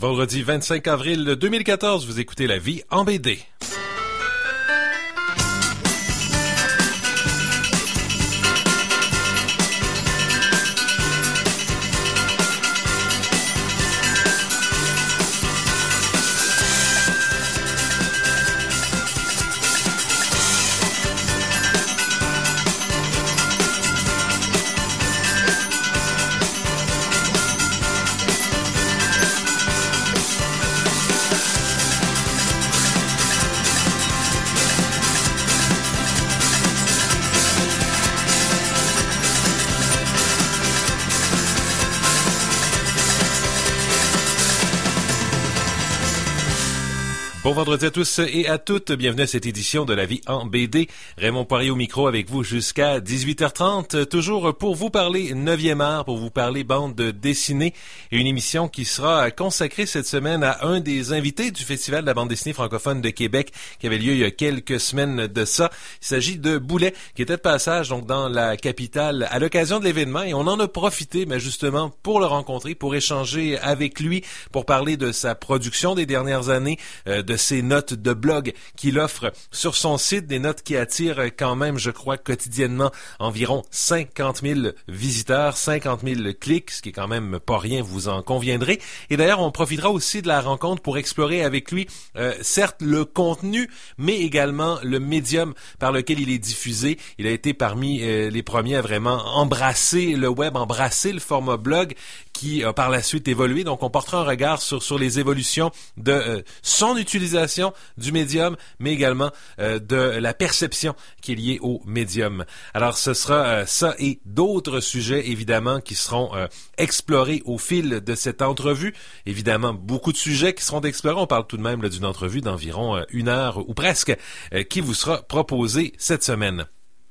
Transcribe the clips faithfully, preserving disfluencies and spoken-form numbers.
Vendredi vingt-cinq avril deux mille quatorze, vous écoutez La Vie en B D. Bon vendredi à tous et à toutes. Bienvenue à cette édition de La Vie en B D. Raymond Poirier au micro avec vous jusqu'à dix-huit heures trente. Toujours pour vous parler neuvième art, pour vous parler bande dessinée. Et une émission qui sera consacrée cette semaine à un des invités du Festival de la bande dessinée francophone de Québec qui avait lieu il y a quelques semaines de ça. Il s'agit de Boulet qui était de passage donc dans la capitale à l'occasion de l'événement et on en a profité mais justement pour le rencontrer, pour échanger avec lui, pour parler de sa production des dernières années, euh, de ses notes de blog qu'il offre sur son site, des notes qui attirent quand même, je crois, quotidiennement environ cinquante mille visiteurs, cinquante mille clics, ce qui est quand même pas rien, vous en conviendrez. Et d'ailleurs, on profitera aussi de la rencontre pour explorer avec lui, euh, certes, le contenu, mais également le médium par lequel il est diffusé. Il a été parmi euh, les premiers à vraiment embrasser le web, embrasser le format blog, qui a par la suite évolué. Donc, on portera un regard sur sur les évolutions de euh, son utilisation du médium, mais également euh, de la perception qui est liée au médium. Alors, ce sera euh, ça et d'autres sujets, évidemment, qui seront euh, explorés au fil de cette entrevue. Évidemment, beaucoup de sujets qui seront explorés. On parle tout de même là, d'une entrevue d'environ euh, une heure ou presque, euh, qui vous sera proposée cette semaine.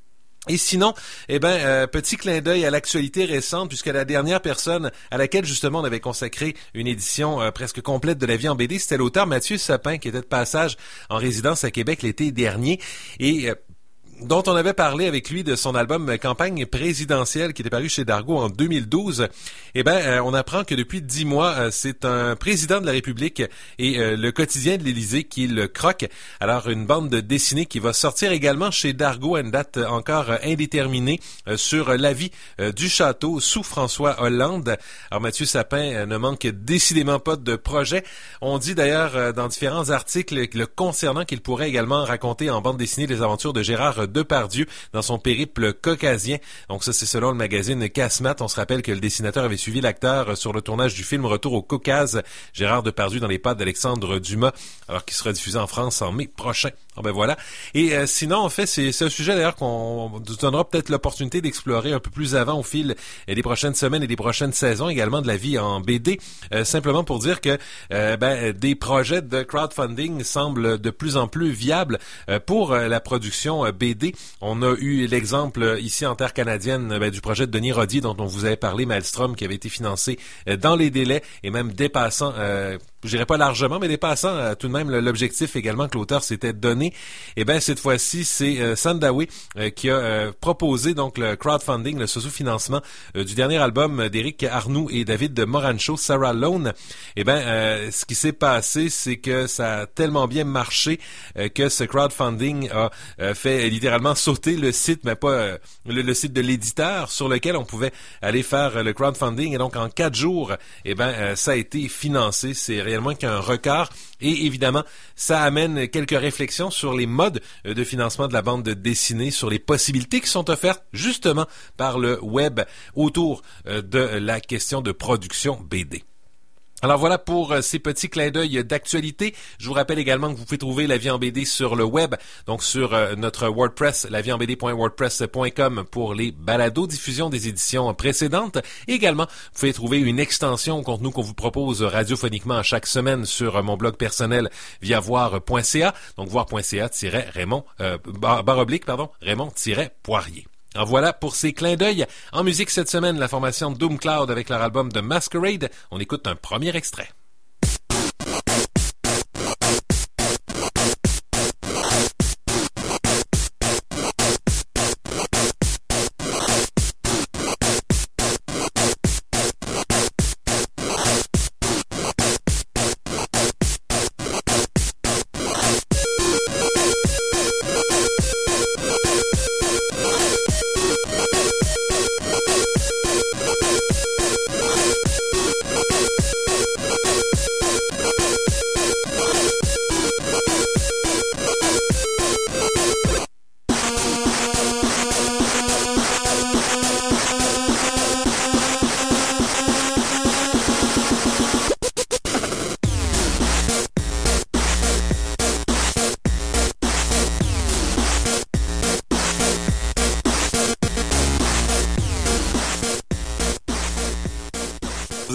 Et sinon, eh ben, euh, petit clin d'œil à l'actualité récente, puisque la dernière personne à laquelle justement on avait consacré une édition euh, presque complète de La Vie en B D, c'était l'auteur Mathieu Sapin, qui était de passage en résidence à Québec l'été dernier, et euh, dont on avait parlé avec lui de son album Campagne présidentielle qui était paru chez Dargaud en deux mille douze. Eh ben, euh, on apprend que depuis dix mois, euh, c'est un président de la République et euh, le quotidien de l'Élysée qui le croque. Alors, une bande de dessinée qui va sortir également chez Dargaud à une date encore euh, indéterminée euh, sur la vie euh, du château sous François Hollande. Alors, Mathieu Sapin euh, ne manque décidément pas de projet. On dit d'ailleurs euh, dans différents articles le concernant qu'il pourrait également raconter en bande dessinée les aventures de Gérard Depardieu dans son périple caucasien. Donc ça, c'est selon le magazine Casse-Mat. On se rappelle que le dessinateur avait suivi l'acteur sur le tournage du film Retour au Caucase, Gérard Depardieu dans les pattes d'Alexandre Dumas, alors qu'il sera diffusé en France en mai prochain. Oh ben voilà. Et euh, sinon, en fait, c'est, c'est un sujet d'ailleurs qu'on nous donnera peut-être l'opportunité d'explorer un peu plus avant au fil des prochaines semaines et des prochaines saisons également de La Vie en B D. Euh, simplement pour dire que euh, ben, des projets de crowdfunding semblent de plus en plus viables euh, pour euh, la production euh, B D. On a eu l'exemple ici en terre canadienne ben, du projet de Denis Rodier dont on vous avait parlé, Maelstrom, qui avait été financé euh, dans les délais et même dépassant, euh, je dirais pas largement, mais dépassant euh, tout de même l'objectif également que l'auteur s'était donné. Et ben cette fois-ci, c'est euh, Sandawe euh, qui a euh, proposé donc le crowdfunding, le sous-financement euh, du dernier album d'Éric Arnoux et David Morancho, Sarah Lone. Et ben euh, ce qui s'est passé, c'est que ça a tellement bien marché euh, que ce crowdfunding a euh, fait littéralement sauter le site, mais pas euh, le, le site de l'éditeur sur lequel on pouvait aller faire euh, le crowdfunding. Et donc en quatre jours, eh ben euh, ça a été financé. C'est réellement qu'un record. Et évidemment, ça amène quelques réflexions sur les modes euh, de financement de la bande dessinée, sur les possibilités qui sont offertes justement par le web autour euh, de la question de production B D. Alors voilà pour euh, ces petits clins d'œil d'actualité. Je vous rappelle également que vous pouvez trouver La Vie en B D sur le web, donc sur euh, notre WordPress, la vie en b d point wordpress point com pour les balados diffusion des éditions précédentes. Et également, vous pouvez trouver une extension au contenu qu'on vous propose radiophoniquement chaque semaine sur euh, mon blog personnel via voir point c a, donc voir point c a tiret Raymond, euh, barre, barre oblique, pardon, Raymond-Poirier. Alors voilà pour ces clins d'œil. En musique cette semaine, la formation Doom Cloud avec leur album The Masquerade. On écoute un premier extrait.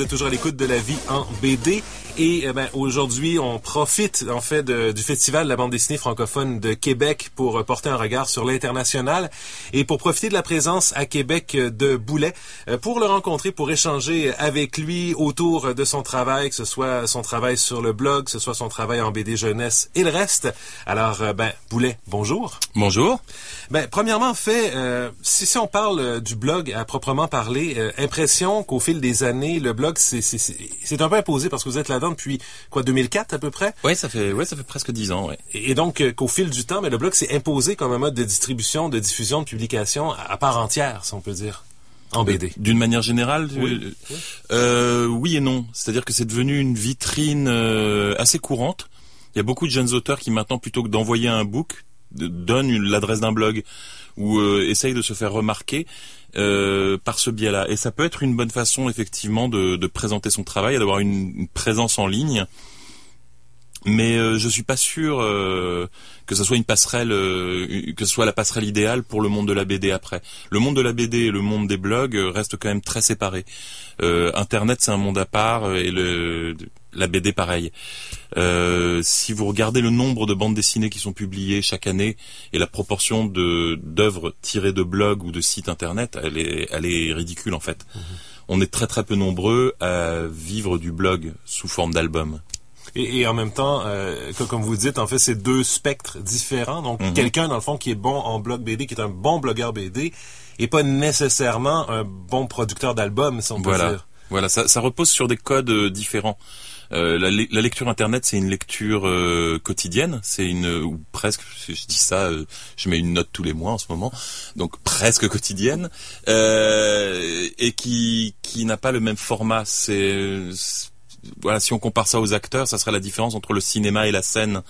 toujours à l'écoute de La Vie en B D. Et eh ben, aujourd'hui, on profite en fait de, du Festival de la bande dessinée francophone de Québec pour porter un regard sur l'international et pour profiter de la présence à Québec de Boulet, pour le rencontrer, pour échanger avec lui autour de son travail, que ce soit son travail sur le blog, que ce soit son travail en B D jeunesse et le reste. Alors, ben, Boulet, bonjour. Bonjour. Ben, premièrement, fait, euh, si, si on parle du blog à proprement parler, euh, impression qu'au fil des années, le blog, c'est, c'est, c'est, c'est un peu imposé parce que vous êtes là-dedans depuis, quoi, deux mille quatre à peu près? Oui, ça fait, ouais, ça fait presque dix ans, ouais. Et donc, euh, qu'au fil du temps, mais le blog s'est imposé comme un mode de distribution, de diffusion, de publication à, à part entière, si on peut dire, en B D. D'une manière générale, oui, euh, oui. Euh, oui et non. C'est-à-dire que c'est devenu une vitrine euh, assez courante. Il y a beaucoup de jeunes auteurs qui maintenant, plutôt que d'envoyer un book, donnent une, l'adresse d'un blog ou euh, essayent de se faire remarquer euh, par ce biais-là. Et ça peut être une bonne façon, effectivement, de, de présenter son travail et d'avoir une, une présence en ligne. Mais euh, je suis pas sûr euh, que ce soit une passerelle, euh, que ce soit la passerelle idéale pour le monde de la B D après. Le monde de la B D et le monde des blogs restent quand même très séparés. Euh, Internet, c'est un monde à part et le la B D pareil. Euh, si vous regardez le nombre de bandes dessinées qui sont publiées chaque année et la proportion de d'œuvres tirées de blogs ou de sites internet, elle est elle est ridicule en fait. Mmh. On est très très peu nombreux à vivre du blog sous forme d'album. Et, et en même temps, euh, comme vous dites, en fait, c'est deux spectres différents. Donc, mmh. quelqu'un, dans le fond, qui est bon en blog B D, qui est un bon blogueur B D, et pas nécessairement un bon producteur d'albums, si on peut voilà. dire. Voilà, ça, ça repose sur des codes euh, différents. Euh, la, la lecture internet, c'est une lecture euh, quotidienne, c'est une ou presque, je dis ça, euh, je mets une note tous les mois en ce moment, donc presque quotidienne, euh, et qui qui n'a pas le même format. C'est, c'est voilà, si on compare ça aux acteurs, ça serait la différence entre le cinéma et la scène.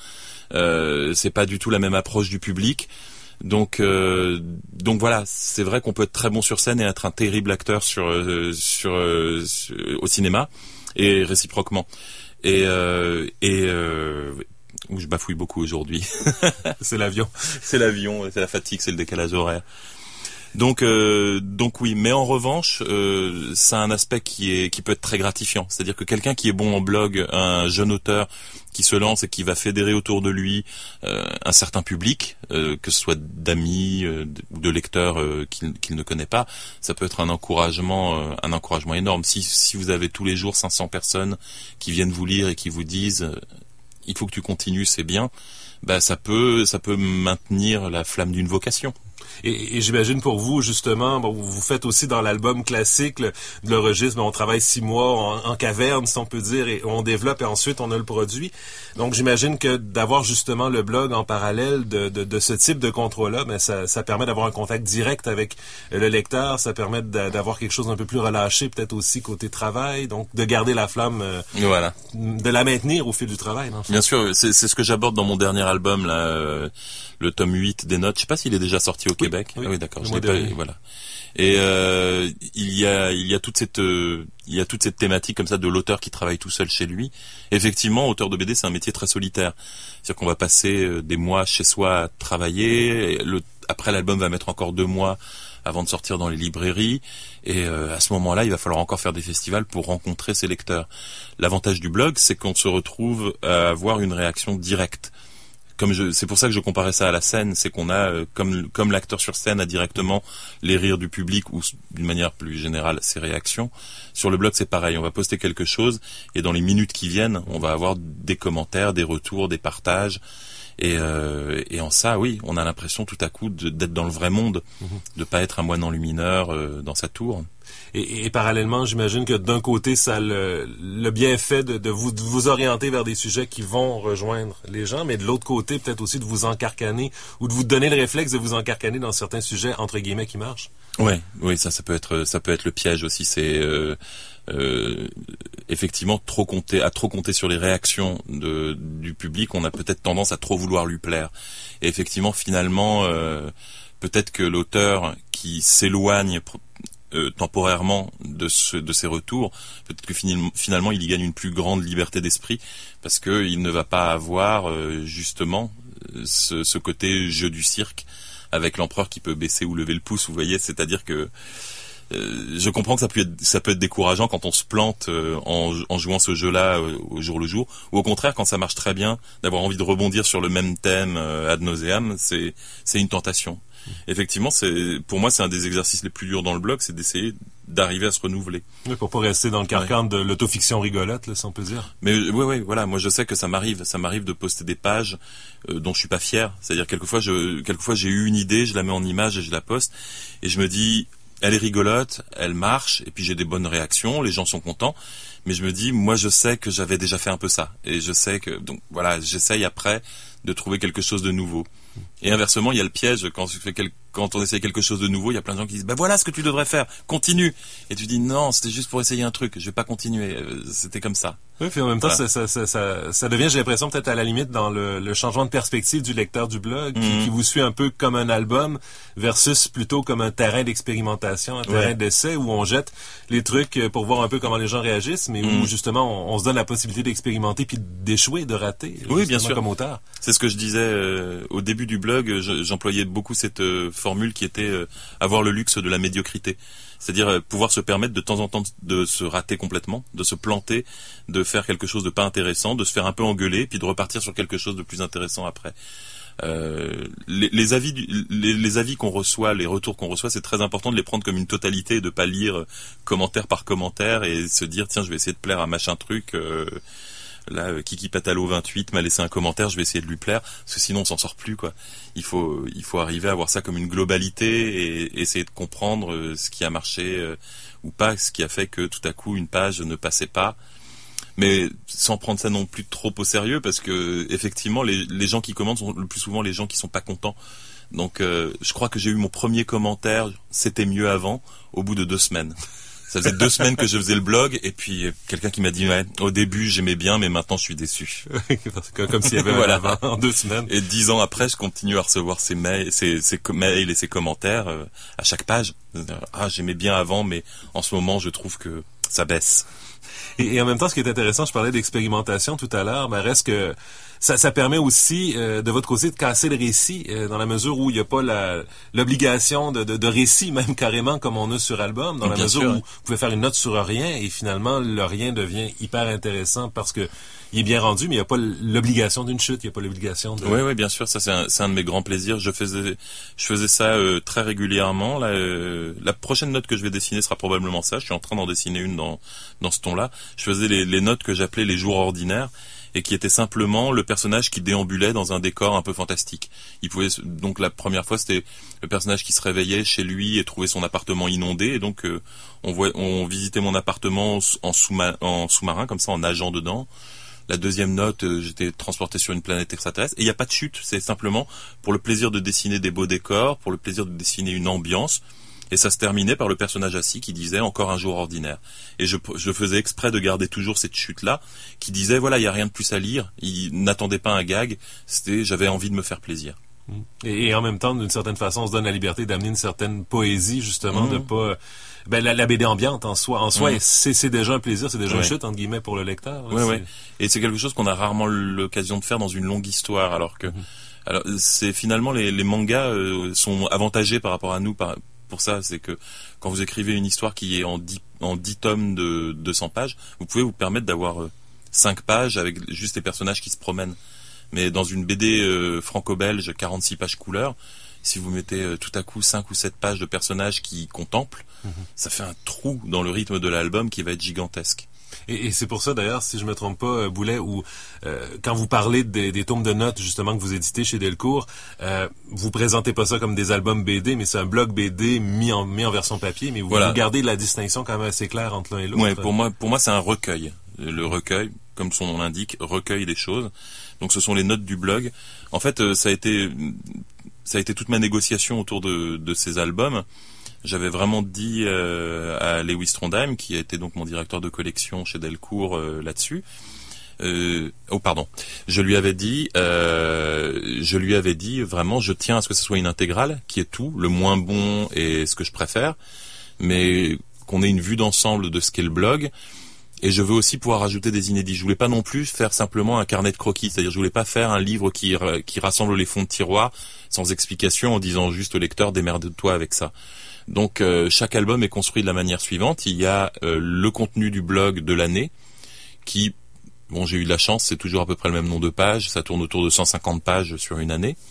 Euh, c'est pas du tout la même approche du public. Donc, euh, donc voilà, c'est vrai qu'on peut être très bon sur scène et être un terrible acteur sur, euh, sur, euh, sur au cinéma et réciproquement. Et, euh, et euh, je bafouille beaucoup aujourd'hui. C'est l'avion, c'est l'avion, c'est la fatigue, c'est le décalage horaire. Donc, euh, donc oui, mais en revanche, euh, ça a un aspect qui est qui peut être très gratifiant. C'est-à-dire que quelqu'un qui est bon en blog, un jeune auteur qui se lance et qui va fédérer autour de lui euh, un certain public, euh, que ce soit d'amis euh, ou de lecteurs euh, qu'il, qu'il ne connaît pas, ça peut être un encouragement, euh, un encouragement énorme. Si si vous avez tous les jours cinq cents personnes qui viennent vous lire et qui vous disent euh, il faut que tu continues, c'est bien, bah ça peut ça peut maintenir la flamme d'une vocation. Et, et j'imagine pour vous, justement, bon, vous faites aussi dans l'album classique le, le registre, ben, on travaille six mois en, en caverne, si on peut dire, et on développe et ensuite on a le produit. Donc j'imagine que d'avoir justement le blog en parallèle de, de, de ce type de contrat-là, ben, ça, ça permet d'avoir un contact direct avec le lecteur, ça permet d'avoir quelque chose d'un peu plus relâché, peut-être aussi côté travail, donc de garder la flamme, euh, voilà. de la maintenir au fil du travail. Dans le fond. Bien sûr, c'est, c'est ce que j'aborde dans mon dernier album, là, euh, le tome huit des notes. Je sais pas s'il est déjà sorti au oui, Québec. Oui, ah oui, d'accord. Je l'ai pas, voilà. Et euh, il y a, il y a toute cette, euh, il y a toute cette thématique comme ça de l'auteur qui travaille tout seul chez lui. Effectivement, auteur de B D, c'est un métier très solitaire. C'est-à-dire qu'on va passer euh, des mois chez soi à travailler. Et le, après, l'album va mettre encore deux mois avant de sortir dans les librairies. Et euh, à ce moment-là, il va falloir encore faire des festivals pour rencontrer ses lecteurs. L'avantage du blog, c'est qu'on se retrouve à avoir une réaction directe. Comme je, c'est pour ça que je comparais ça à la scène, c'est qu'on a, euh, comme comme l'acteur sur scène a directement les rires du public ou d'une manière plus générale ses réactions. Sur le blog, c'est pareil, on va poster quelque chose et dans les minutes qui viennent, on va avoir des commentaires, des retours, des partages. Et, euh, et en ça, oui, on a l'impression tout à coup de, d'être dans le vrai monde, mmh. de pas être un moine enlumineur euh, dans sa tour. Et, et parallèlement, j'imagine que d'un côté, ça a le, le bienfait de, de, vous, de vous orienter vers des sujets qui vont rejoindre les gens, mais de l'autre côté, peut-être aussi de vous encarcaner ou de vous donner le réflexe de vous encarcaner dans certains sujets, entre guillemets, qui marchent. Ouais, oui, ça, ça peut être, ça peut être le piège aussi. C'est euh, euh, effectivement trop compter, à trop compter sur les réactions de, du public. On a peut-être tendance à trop vouloir lui plaire. Et effectivement, finalement, euh, peut-être que l'auteur qui s'éloigne Euh, temporairement de ce, de ses retours, peut-être que finalement, finalement il y gagne une plus grande liberté d'esprit parce que il ne va pas avoir euh, justement ce, ce côté jeu du cirque avec l'empereur qui peut baisser ou lever le pouce, vous voyez, c'est-à-dire que euh, je comprends que ça peut être, ça peut être décourageant quand on se plante euh, en, en jouant ce jeu-là euh, au jour le jour, ou au contraire quand ça marche très bien, d'avoir envie de rebondir sur le même thème euh, ad nauseam, c'est c'est une tentation. Mmh. Effectivement, c'est pour moi c'est un des exercices les plus durs dans le blog, c'est d'essayer d'arriver à se renouveler. Oui, pour pas rester dans le carcan ouais. de l'autofiction rigolote, là, si on peut dire. Mais oui, oui, voilà. Moi, je sais que ça m'arrive, ça m'arrive de poster des pages euh, dont je suis pas fier. C'est-à-dire quelquefois, je, quelquefois, j'ai eu une idée, je la mets en image et je la poste, et je me dis, elle est rigolote, elle marche, et puis j'ai des bonnes réactions, les gens sont contents. Mais je me dis, moi, je sais que j'avais déjà fait un peu ça, et je sais que, donc voilà, j'essaye après de trouver quelque chose de nouveau. Et inversement, il y a le piège quand je fais quel... quand on essaye quelque chose de nouveau, il y a plein de gens qui disent bah voilà ce que tu devrais faire, continue. Et tu dis non, c'était juste pour essayer un truc, je vais pas continuer, c'était comme ça. Oui, puis en même temps, voilà. ça, ça, ça, ça devient, j'ai l'impression, peut-être à la limite dans le, le changement de perspective du lecteur du blog, qui, mmh. qui vous suit un peu comme un album versus plutôt comme un terrain d'expérimentation, un terrain ouais. d'essai où on jette les trucs pour voir un peu comment les gens réagissent, mais mmh. où justement on, on se donne la possibilité d'expérimenter puis d'échouer, de rater. Oui, bien sûr. Comme auteur. C'est ce que je disais euh, au début du blog, je, j'employais beaucoup cette euh, formule qui était euh, avoir le luxe de la médiocrité. C'est-à-dire euh, pouvoir se permettre de temps en temps de se rater complètement, de se planter, de faire quelque chose de pas intéressant, de se faire un peu engueuler, puis de repartir sur quelque chose de plus intéressant après. Euh, les, les avis, du, les, les avis qu'on reçoit, les retours qu'on reçoit, c'est très important de les prendre comme une totalité et de pas lire euh, commentaire par commentaire et se dire tiens je vais essayer de plaire à machin truc. Euh, Là, euh, Kiki Patalo vingt-huit m'a laissé un commentaire, je vais essayer de lui plaire, parce que sinon on s'en sort plus, quoi. Il faut, il faut arriver à voir ça comme une globalité et essayer de comprendre euh, ce qui a marché euh, ou pas, ce qui a fait que tout à coup une page ne passait pas. Mais sans prendre ça non plus trop au sérieux, parce que effectivement, les, les gens qui commentent sont le plus souvent les gens qui sont pas contents. Donc, euh, je crois que j'ai eu mon premier commentaire, c'était mieux avant, au bout de deux semaines. Ça faisait deux semaines que je faisais le blog et puis quelqu'un qui m'a dit ouais, au début j'aimais bien mais maintenant je suis déçu. Comme s'il y avait voilà. un avant en deux semaines. Et dix ans après, je continue à recevoir ces mails, ces, ces mails et ces commentaires euh, à chaque page. Ah, j'aimais bien avant mais en ce moment je trouve que ça baisse. Et, et en même temps, ce qui est intéressant, je parlais d'expérimentation tout à l'heure, mais reste que ça, ça permet aussi, euh, de votre côté, de casser le récit, euh, dans la mesure où il n'y a pas la, l'obligation de, de, de récit, même carrément, comme on a sur album, dans la Bien mesure sûr. où vous pouvez faire une note sur rien, et finalement, le rien devient hyper intéressant parce que il est bien rendu, mais il n'y a pas l'obligation d'une chute, il n'y a pas l'obligation de... Oui, oui, bien sûr, ça c'est un, c'est un de mes grands plaisirs. Je faisais, je faisais ça euh, très régulièrement. Là, euh, la prochaine note que je vais dessiner sera probablement ça. Je suis en train d'en dessiner une dans dans ce ton-là. Je faisais les, les notes que j'appelais les jours ordinaires et qui étaient simplement le personnage qui déambulait dans un décor un peu fantastique. Il pouvait donc la première fois c'était le personnage qui se réveillait chez lui et trouvait son appartement inondé et donc euh, on voit, on visitait mon appartement en sous-marin, en sous-marin comme ça en nageant dedans. La deuxième note, euh, j'étais transporté sur une planète extraterrestre. Et il n'y a pas de chute, c'est simplement pour le plaisir de dessiner des beaux décors, pour le plaisir de dessiner une ambiance. Et ça se terminait par le personnage assis qui disait « encore un jour ordinaire ». Et je, je faisais exprès de garder toujours cette chute-là, qui disait « voilà, il n'y a rien de plus à lire ». Il n'attendait pas un gag, c'était « j'avais envie de me faire plaisir ». Et, et en même temps, d'une certaine façon, on se donne la liberté d'amener une certaine poésie, justement, mmh. de pas... Ben, la, la B D ambiante, en soi, en soi, mmh. c'est, c'est déjà un plaisir, c'est déjà ouais. une chute, entre guillemets, pour le lecteur. Oui, oui. Et c'est quelque chose qu'on a rarement l'occasion de faire dans une longue histoire, alors que... Mmh. Alors, c'est finalement, les, les mangas euh, sont avantagés par rapport à nous, par, pour ça, c'est que quand vous écrivez une histoire qui est en dix, en dix tomes de deux cents pages, vous pouvez vous permettre d'avoir euh, cinq pages avec juste les personnages qui se promènent. Mais dans une B D euh, franco-belge, quarante-six pages couleur, si vous mettez euh, tout à coup cinq ou sept pages de personnages qui contemplent, mmh. ça fait un trou dans le rythme de l'album qui va être gigantesque. Et, et c'est pour ça, d'ailleurs, si je me trompe pas, Boulet, où euh, quand vous parlez des, des tomes de notes, justement, que vous éditez chez Delcourt, euh, vous présentez pas ça comme des albums B D, mais c'est un blog B D mis en, mis en version papier, mais vous, voilà. vous gardez la distinction quand même assez claire entre l'un et l'autre. Ouais, pour moi, pour moi, c'est un recueil. Le recueil, comme son nom l'indique, recueille des choses. Donc ce sont les notes du blog. En fait, euh, ça a été, ça a été toute ma négociation autour de, de ces albums. J'avais vraiment dit euh, à Lewis Trondheim, qui a été donc mon directeur de collection chez Delcourt euh, là-dessus. Euh, oh pardon. Je lui avais dit, euh, je lui avais dit vraiment, je tiens à ce que ce soit une intégrale, qui est tout, le moins bon et ce que je préfère, mais qu'on ait une vue d'ensemble de ce qu'est le blog. Et je veux aussi pouvoir ajouter des inédits. Je voulais pas non plus faire simplement un carnet de croquis, c'est-à-dire je voulais pas faire un livre qui qui rassemble les fonds de tiroir sans explication en disant juste au lecteur démerde-toi avec ça. Donc euh, chaque album est construit de la manière suivante. Il y a euh, le contenu du blog de l'année qui, bon, j'ai eu de la chance, c'est toujours à peu près le même nombre de pages, ça tourne autour de cent cinquante pages sur une année,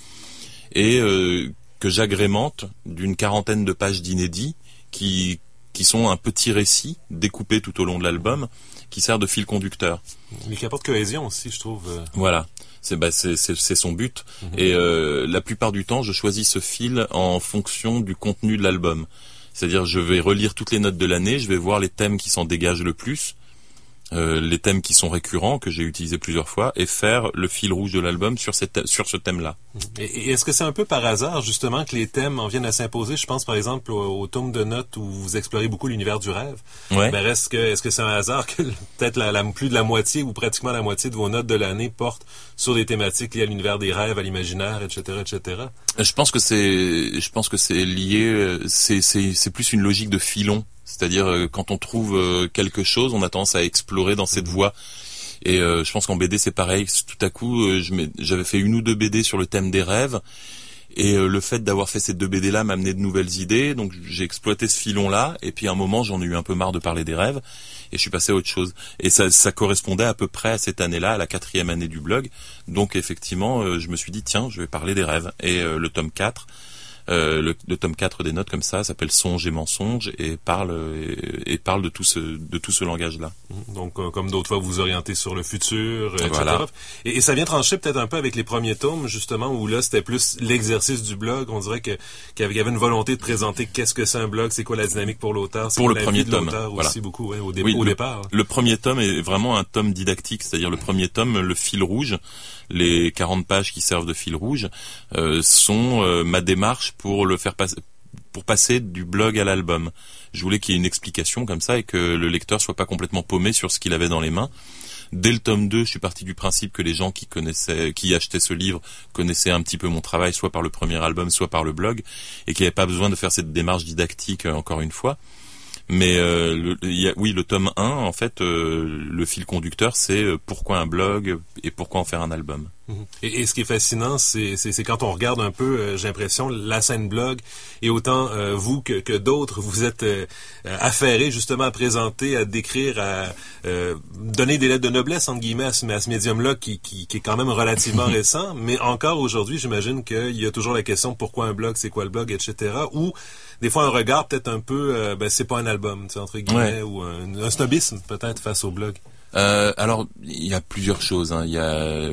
et euh, que j'agrémente d'une quarantaine de pages d'inédits qui qui sont un petit récit découpé tout au long de l'album, qui sert de fil conducteur. Mais qui apporte cohésion aussi, je trouve. Voilà. C'est, bah, c'est, c'est, c'est son but. Mmh. Et euh, la plupart du temps, je choisis ce fil en fonction du contenu de l'album. C'est-à-dire, je vais relire toutes les notes de l'année, je vais voir les thèmes qui s'en dégagent le plus, euh, les thèmes qui sont récurrents, que j'ai utilisés plusieurs fois, et faire le fil rouge de l'album sur, cette, sur ce thème-là. Et, et est-ce que c'est un peu par hasard, justement, que les thèmes en viennent à s'imposer? Je pense, par exemple, au, au tome de notes où vous explorez beaucoup l'univers du rêve. Ouais. Ben, est-ce que, est-ce que c'est un hasard que peut-être la, la, plus de la moitié ou pratiquement la moitié de vos notes de l'année portent sur des thématiques liées à l'univers des rêves, à l'imaginaire, et cetera, et cetera? Je pense que c'est, je pense que c'est lié, c'est, c'est, c'est plus une logique de filon. C'est-à-dire, quand on trouve quelque chose, on a tendance à explorer dans cette voie. Et euh, je pense qu'en B D, c'est pareil. Tout à coup, euh, je j'avais fait une ou deux B D sur le thème des rêves. Et euh, le fait d'avoir fait ces deux B D-là m'a amené de nouvelles idées. Donc, j'ai exploité ce filon-là. Et puis, à un moment, j'en ai eu un peu marre de parler des rêves. Et je suis passé à autre chose. Et ça, ça correspondait à peu près à cette année-là, à la quatrième année du blog. Donc, effectivement, euh, je me suis dit, tiens, je vais parler des rêves. Et euh, le tome quatre... Euh, le, le tome quatre des notes comme ça s'appelle Songes et mensonges et parle et, et parle de tout ce de tout ce langage-là. Donc euh, comme d'autres fois vous vous orientez sur le futur, euh, voilà. et cetera. Et, et ça vient trancher peut-être un peu avec les premiers tomes justement où là c'était plus l'exercice du blog. On dirait que qu'il y avait une volonté de présenter qu'est-ce que c'est un blog, c'est quoi la dynamique pour l'auteur, c'est pour quoi le la premier vie de tome. l'auteur Voilà. aussi beaucoup ouais, au, dé- oui, au le, départ. Le premier tome est vraiment un tome didactique, c'est-à-dire le premier tome, le fil rouge, les quarante pages qui servent de fil rouge euh, sont euh, ma démarche pour le faire passer pour passer du blog à l'album. Je voulais qu'il y ait une explication comme ça et que le lecteur soit pas complètement paumé sur ce qu'il avait dans les mains. Dès le tome deux, je suis parti du principe que les gens qui connaissaient, qui achetaient ce livre connaissaient un petit peu mon travail, soit par le premier album, soit par le blog, et qu'il n'y avait pas besoin de faire cette démarche didactique euh, encore une fois. Mais euh, le, y a, oui, le tome un, en fait, euh, le fil conducteur, c'est euh, pourquoi un blog et pourquoi en faire un album. Et, et ce qui est fascinant, c'est, c'est, c'est quand on regarde un peu, euh, j'ai l'impression, la scène blog, et autant euh, vous que, que d'autres, vous êtes euh, affairés justement à présenter, à décrire, à euh, donner des lettres de noblesse, entre guillemets, à ce, à ce médium-là qui, qui, qui est quand même relativement récent, mais encore aujourd'hui, j'imagine qu'il y a toujours la question pourquoi un blog, c'est quoi le blog, et cetera, ou des fois un regard peut-être un peu, euh, ben c'est pas un album, tu sais, entre guillemets, ouais. ou un, un snobisme peut-être face au blog. Euh, alors, il y a plusieurs choses. Hein. Il y a,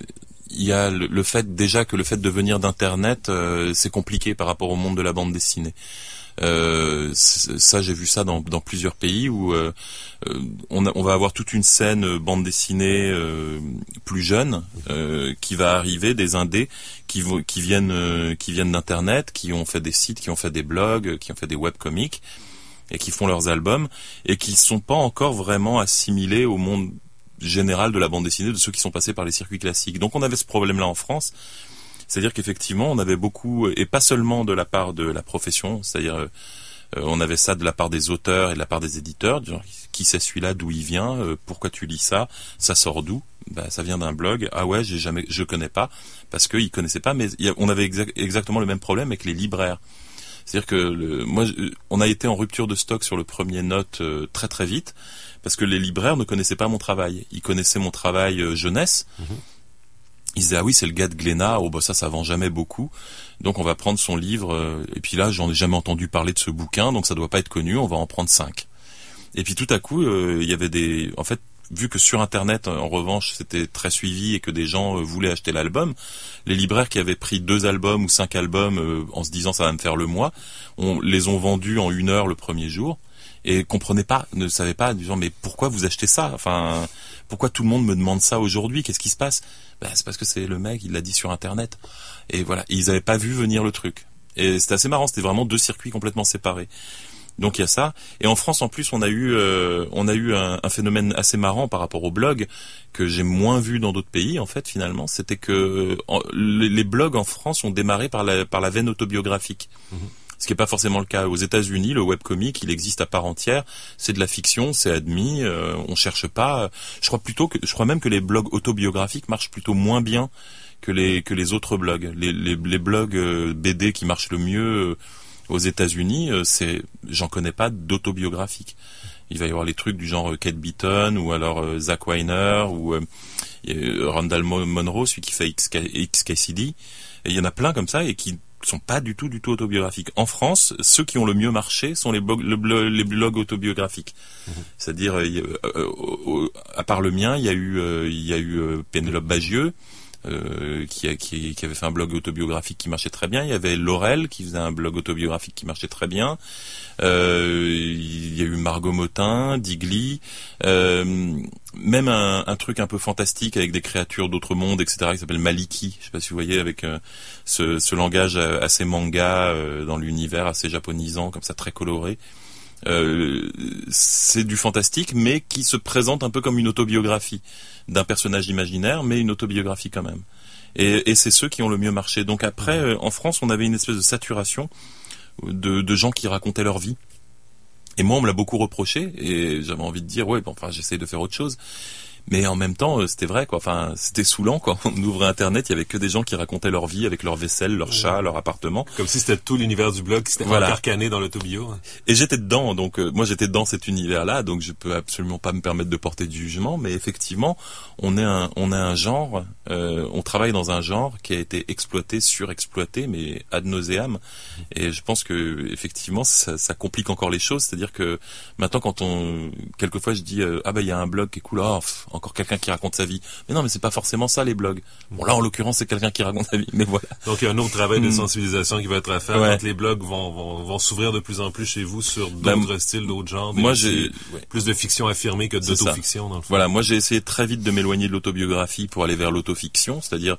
il y a le, le fait déjà que le fait de venir d'internet, euh, c'est compliqué par rapport au monde de la bande dessinée. Euh, ça, j'ai vu ça dans, dans plusieurs pays où euh, on, a, on va avoir toute une scène bande dessinée euh, plus jeune euh, qui va arriver, des indés qui, vont, qui viennent, euh, qui viennent d'internet, qui ont fait des sites, qui ont fait des blogs, qui ont fait des webcomics et qui font leurs albums et qui sont pas encore vraiment assimilés au monde général de la bande dessinée de ceux qui sont passés par les circuits classiques. Donc on avait ce problème-là en France, c'est-à-dire qu'effectivement on avait beaucoup, et pas seulement de la part de la profession, c'est-à-dire euh, on avait ça de la part des auteurs et de la part des éditeurs, genre, qui c'est celui-là, d'où il vient, euh, pourquoi tu lis ça, ça sort d'où, bah, ça vient d'un blog, ah ouais, j'ai jamais, je connais pas, parce qu'ils connaissaient pas, mais y a, on avait exa- exactement le même problème avec les libraires. C'est-à-dire que le, moi, on a été en rupture de stock sur le premier note euh, très très vite parce que les libraires ne connaissaient pas mon travail. Ils connaissaient mon travail euh, jeunesse. Mm-hmm. Ils disaient ah oui c'est le gars de Glénat, oh bah ça ça vend jamais beaucoup, donc on va prendre son livre. Euh, et puis là j'en ai jamais entendu parler de ce bouquin, donc ça doit pas être connu, on va en prendre cinq. Et puis tout à coup euh, il y avait des, en fait. Vu que sur Internet, en revanche, c'était très suivi et que des gens euh, voulaient acheter l'album, les libraires qui avaient pris deux albums ou cinq albums euh, en se disant ça va me faire le mois, on les ont vendus en une heure le premier jour et comprenaient pas, ne savaient pas, disant mais pourquoi vous achetez ça ? Enfin, pourquoi tout le monde me demande ça aujourd'hui ? Qu'est-ce qui se passe ? Ben, c'est parce que c'est le mec, il l'a dit sur Internet. Et voilà, et ils avaient pas vu venir le truc. Et c'était assez marrant, c'était vraiment deux circuits complètement séparés. Donc il y a ça, et en France en plus on a eu euh, on a eu un, un phénomène assez marrant par rapport aux blogs que j'ai moins vu dans d'autres pays en fait finalement, c'était que en, les, les blogs en France ont démarré par la par la veine autobiographique. Mmh. Ce qui n'est pas forcément le cas aux États-Unis. Le webcomic, il existe à part entière. C'est de la fiction, c'est admis. Euh, on cherche pas. Je crois plutôt que, je crois même que les blogs autobiographiques marchent plutôt moins bien que les que les autres blogs. Les les, les blogs euh, B D qui marchent le mieux. Euh, Aux États-Unis, euh, c'est, j'en connais pas d'autobiographiques. Il va y avoir les trucs du genre Kate Beaton ou alors euh, Zach Weiner ou euh, Randall Monroe, celui qui fait X K C D. Et il y en a plein comme ça et qui sont pas du tout du tout autobiographiques. En France, ceux qui ont le mieux marché sont les blogs, le blog, les blogs autobiographiques. Mmh. C'est-à-dire, euh, euh, euh, à part le mien, il y a eu, euh, il y a eu euh, Pénélope Bagieux. Euh, qui, a, qui, qui avait fait un blog autobiographique qui marchait très bien. Il y avait Laurel qui faisait un blog autobiographique qui marchait très bien. Euh, il y a eu Margot Motin, Digli, euh, même un, un truc un peu fantastique avec des créatures d'autres mondes, et cetera qui s'appelle Maliki. Je sais pas si vous voyez, avec euh, ce, ce langage assez manga euh, dans l'univers, assez japonisant, comme ça, très coloré. Euh, c'est du fantastique, mais qui se présente un peu comme une autobiographie d'un personnage imaginaire, mais une autobiographie quand même. Et, et c'est ceux qui ont le mieux marché. Donc après, euh, en France, on avait une espèce de saturation de, de gens qui racontaient leur vie. Et moi, on me l'a beaucoup reproché, et j'avais envie de dire, ouais, bon, enfin, j'essaye de faire autre chose. Mais en même temps, c'était vrai, quoi. Enfin, c'était saoulant, quoi. On ouvrait Internet, il y avait que des gens qui racontaient leur vie avec leur vaisselle, leur chat, leur appartement. Comme si c'était tout l'univers du blog qui s'était voilà. encarcané dans l'autobio. Et j'étais dedans, donc euh, moi j'étais dans cet univers-là, donc je peux absolument pas me permettre de porter du jugement. Mais effectivement, on est un, on est un genre, euh, on travaille dans un genre qui a été exploité, surexploité, mais ad nauseam. Et je pense que effectivement, ça, ça complique encore les choses. C'est-à-dire que maintenant, quand on, quelquefois, je dis euh, ah bah il y a un blog qui est cool, oh, pff, encore quelqu'un qui raconte sa vie. Mais non, mais c'est pas forcément ça les blogs. Bon là, en l'occurrence, c'est quelqu'un qui raconte sa vie. Mais voilà. Donc il y a un autre travail de sensibilisation qui va être à faire ouais. quand les blogs vont vont, vont s'ouvrir de plus en plus chez vous sur d'autres ben, styles, d'autres genres. Moi, j'ai ouais. plus de fiction affirmée que d'autofiction dans le fond. Voilà, moi j'ai essayé très vite de m'éloigner de l'autobiographie pour aller vers l'autofiction, c'est-à-dire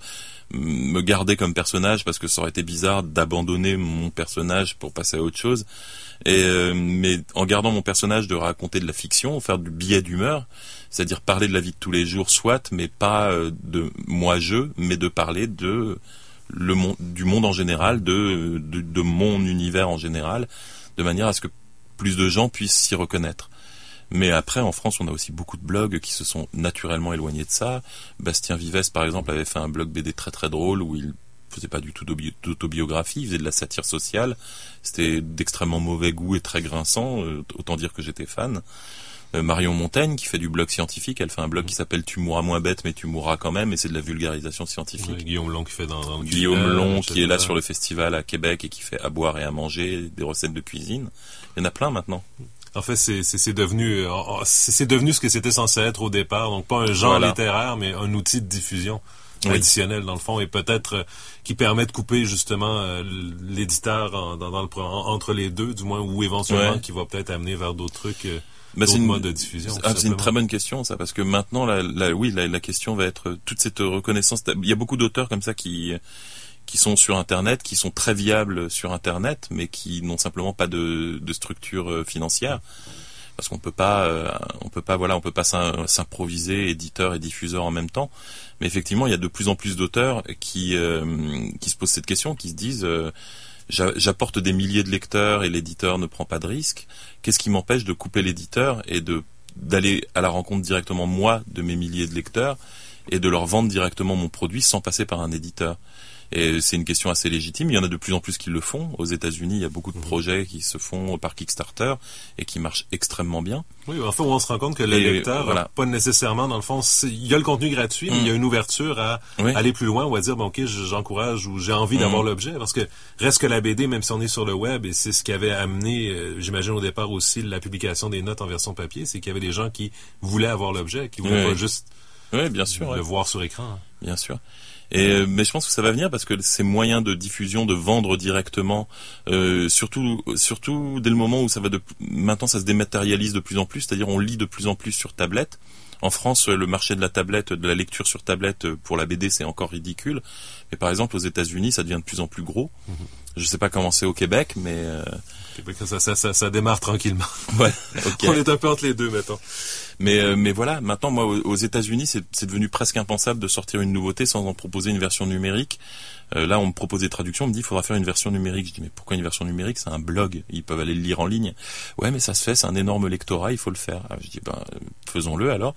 me garder comme personnage parce que ça aurait été bizarre d'abandonner mon personnage pour passer à autre chose. Et euh, mais en gardant mon personnage de raconter de la fiction, faire du billet d'humeur, c'est-à-dire parler de la vie de tous les jours, soit, mais pas euh, de moi-je, mais de parler de le monde, du monde en général, de, de de mon univers en général, de manière à ce que plus de gens puissent s'y reconnaître. Mais après, en France, on a aussi beaucoup de blogs qui se sont naturellement éloignés de ça. Bastien Vives, par exemple, avait fait un blog B D très très drôle où il faisait pas du tout d'autobiographie, il faisait de la satire sociale. C'était d'extrêmement mauvais goût et très grinçant, autant dire que j'étais fan. Euh, Marion Montaigne, qui fait du blog scientifique, elle fait un blog qui s'appelle Tu mourras moins bête, mais tu mourras quand même, et c'est de la vulgarisation scientifique. Ouais, Guillaume Long qui fait dans, dans le Guillaume cuisine, Long qui est là sur le festival à Québec et qui fait à boire et à manger, des recettes de cuisine. Il y en a plein maintenant. En fait, c'est, c'est, c'est devenu, c'est, c'est devenu ce que c'était censé être au départ. Donc, pas un genre voilà. littéraire, mais un outil de diffusion oui. additionnel, dans le fond, et peut-être euh, qui permet de couper, justement, euh, l'éditeur en, dans, dans le, en, entre les deux, du moins, ou éventuellement, ouais. qui va peut-être amener vers d'autres trucs, euh, bah, d'autres modes de diffusion. Ah, c'est une très bonne question, ça, parce que maintenant, la, la, oui, la, la question va être toute cette reconnaissance. Il y a beaucoup d'auteurs comme ça qui... qui sont sur Internet, qui sont très viables sur Internet, mais qui n'ont simplement pas de, de structure financière, parce qu'on peut pas, euh, on peut pas, voilà, on peut pas s'improviser éditeur et diffuseur en même temps. Mais effectivement, il y a de plus en plus d'auteurs qui euh, qui se posent cette question, qui se disent euh, j'apporte des milliers de lecteurs et l'éditeur ne prend pas de risque. Qu'est-ce qui m'empêche de couper l'éditeur et de d'aller à la rencontre directement moi de mes milliers de lecteurs et de leur vendre directement mon produit sans passer par un éditeur? Et c'est une question assez légitime. Il y en a de plus en plus qui le font. Aux États-Unis, il y a beaucoup de projets qui se font par Kickstarter et qui marchent extrêmement bien. Oui, enfin, on se rend compte que le et lecteur, voilà. pas nécessairement, dans le fond, il y a le contenu gratuit, mmh. mais il y a une ouverture à oui. aller plus loin ou à dire, bon, ok, j'encourage ou j'ai envie mmh. d'avoir l'objet, parce que reste que la B D, même si on est sur le web, et c'est ce qui avait amené, euh, j'imagine au départ aussi, la publication des notes en version papier, c'est qu'il y avait des gens qui voulaient avoir l'objet, qui voulaient oui. pas juste oui, bien sûr, le ouais. voir sur écran. Bien sûr. Et mais je pense que ça va venir parce que ces moyens de diffusion, de vendre directement, euh, surtout surtout dès le moment où ça va de maintenant ça se dématérialise de plus en plus, c'est-à-dire on lit de plus en plus sur tablette. En France, le marché de la tablette, de la lecture sur tablette pour la B D, c'est encore ridicule. Mais par exemple, aux États-Unis, ça devient de plus en plus gros. Mm-hmm. Je sais pas comment c'est au Québec, mais euh... Québec, ça, ça, ça, ça démarre tranquillement. Ouais. Okay. On est un peu entre les deux, mettons. Mais euh, mais voilà, maintenant moi aux États-Unis, c'est, c'est devenu presque impensable de sortir une nouveauté sans en proposer une version numérique. Euh, là, on me propose des traductions, on me dit il faudra faire une version numérique. Je dis mais pourquoi une version numérique? C'est un blog, ils peuvent aller le lire en ligne. Ouais, mais ça se fait, c'est un énorme lectorat, il faut le faire. Alors, je dis ben faisons-le alors.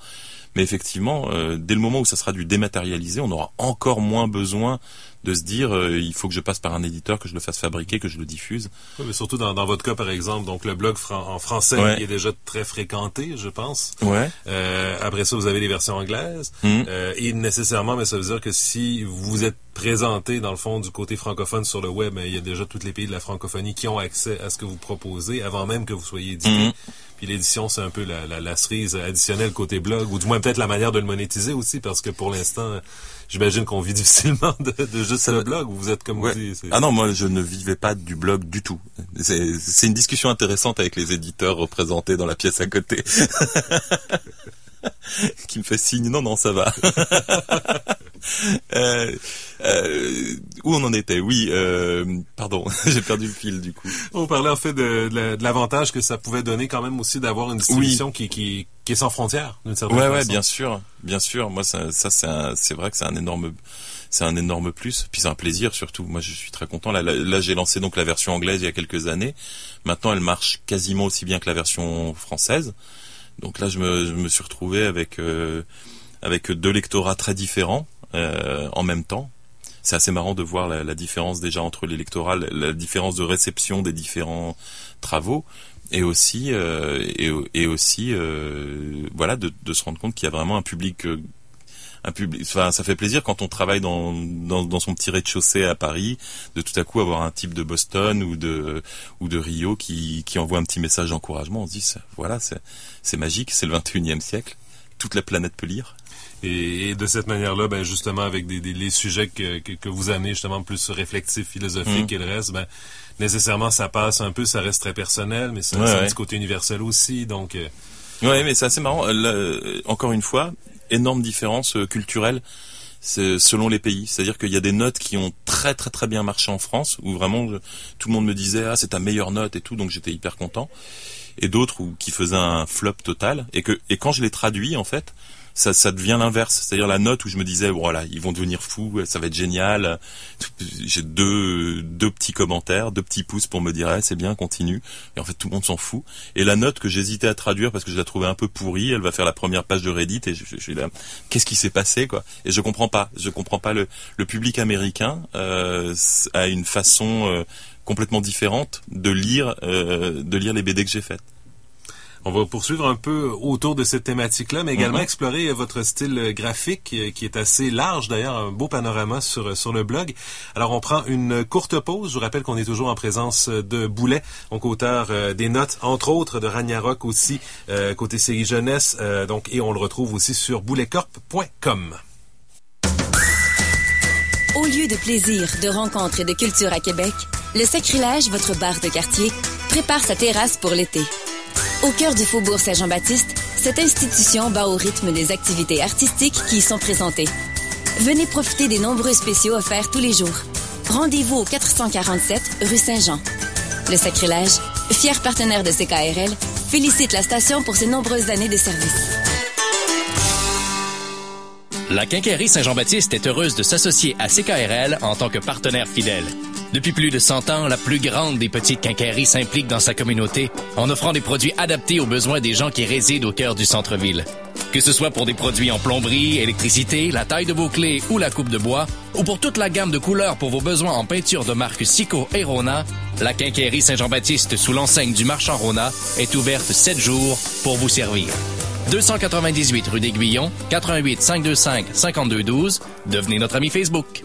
Mais effectivement, euh, dès le moment où ça sera du dématérialisé, on aura encore moins besoin de se dire euh, il faut que je passe par un éditeur, que je le fasse fabriquer, que je le diffuse. Oui, mais surtout dans, dans votre cas, par exemple, donc le blog fran- en français Ouais. il est déjà très fréquenté, je pense. Ouais. Euh, après ça, vous avez les versions anglaises. Mmh. Euh, et nécessairement, mais ça veut dire que si vous êtes présenté, dans le fond, du côté francophone sur le web, il y a déjà tous les pays de la francophonie qui ont accès à ce que vous proposez avant même que vous soyez édité. Mmh. Puis l'édition, c'est un peu la, la, la cerise additionnelle côté blog, ou du moins peut-être la manière de le monétiser aussi, parce que pour l'instant, j'imagine qu'on vit difficilement de, de juste Ça le va... blog, où vous êtes comme ouais. vous dites. C'est... Ah non, moi je ne vivais pas du blog du tout. C'est, c'est une discussion intéressante avec les éditeurs représentés dans la pièce à côté. Qui me fait signe, non, non, ça va. euh, euh, où on en était? Oui, euh, pardon, j'ai perdu le fil du coup. On parlait en fait de, de, de l'avantage que ça pouvait donner quand même aussi d'avoir une distribution oui. qui, qui, qui est sans frontières, d'une certaine ouais, façon. Ouais, bien sûr, bien sûr. Moi, ça, ça c'est, un, c'est vrai que c'est un énorme, c'est un énorme plus. Puis c'est un plaisir surtout. Moi, je suis très content. Là, là, là, j'ai lancé donc la version anglaise il y a quelques années. Maintenant, elle marche quasiment aussi bien que la version française. Donc là, je me, je me suis retrouvé avec euh, avec deux lectorats très différents euh, en même temps. C'est assez marrant de voir la, la différence déjà entre les lectorats, la, la différence de réception des différents travaux, et aussi euh, et, et aussi euh, voilà de, de se rendre compte qu'il y a vraiment un public. Euh, un public, enfin, ça fait plaisir quand on travaille dans, dans, dans son petit rez-de-chaussée à Paris, de tout à coup avoir un type de Boston ou de, ou de Rio qui, qui envoie un petit message d'encouragement. On se dit, voilà, c'est, c'est magique, c'est le vingt et unième siècle. Toute la planète peut lire. Et, et de cette manière-là, ben, justement, avec des, des, les sujets que, que, que vous amenez, justement, plus réflectifs, philosophiques mmh. et le reste, ben, nécessairement, ça passe un peu, ça reste très personnel, mais ça, ouais, ça a un petit côté universel aussi, donc, euh... ouais, mais c'est assez marrant. Là, encore une fois, énorme différence euh, culturelle selon les pays. C'est-à-dire qu'il y a des notes qui ont très très très bien marché en France, où vraiment je, tout le monde me disait ah c'est ta meilleure note et tout, donc j'étais hyper content. Et d'autres où, qui faisaient un flop total. Et que et quand je les traduis en fait, ça, ça devient l'inverse. C'est-à-dire la note où je me disais voilà ils vont devenir fous, ça va être génial. J'ai deux deux petits commentaires, deux petits pouces pour me dire ah, c'est bien, continue. Et en fait tout le monde s'en fout. Et la note que j'hésitais à traduire parce que je la trouvais un peu pourrie, elle va faire la première page de Reddit et je, je, je suis là qu'est-ce qui s'est passé quoi. Et je comprends pas. Je comprends pas le le public américain euh, a une façon euh, complètement différente de lire euh, de lire les B D que j'ai faites. On va poursuivre un peu autour de cette thématique-là, mais également mm-hmm. explorer votre style graphique qui est assez large, d'ailleurs, un beau panorama sur sur le blog. Alors, on prend une courte pause. Je vous rappelle qu'on est toujours en présence de Boulet, donc auteur euh, des notes, entre autres, de Ragnarok aussi, euh, côté série jeunesse, euh, donc et on le retrouve aussi sur boulet corp point com. Au lieu de plaisir, de rencontres et de culture à Québec, le Sacrilège, votre bar de quartier, prépare sa terrasse pour l'été. Au cœur du faubourg Saint-Jean-Baptiste, cette institution bat au rythme des activités artistiques qui y sont présentées. Venez profiter des nombreux spéciaux offerts tous les jours. Rendez-vous au quatre cent quarante-sept rue Saint-Jean. Le Sacrilège, fier partenaire de C K R L, félicite la station pour ses nombreuses années de service. La Quincaillerie Saint-Jean-Baptiste est heureuse de s'associer à C K R L en tant que partenaire fidèle. Depuis plus de cent ans, la plus grande des petites quincailleries s'implique dans sa communauté en offrant des produits adaptés aux besoins des gens qui résident au cœur du centre-ville. Que ce soit pour des produits en plomberie, électricité, la taille de vos clés ou la coupe de bois, ou pour toute la gamme de couleurs pour vos besoins en peinture de marque Sico et Rona, la Quincaillerie Saint-Jean-Baptiste sous l'enseigne du Marchand Rona est ouverte sept jours pour vous servir. deux cent quatre-vingt-dix-huit rue d'Aiguillon, quatre un huit, cinq deux cinq, cinq deux un deux. Devenez notre ami Facebook.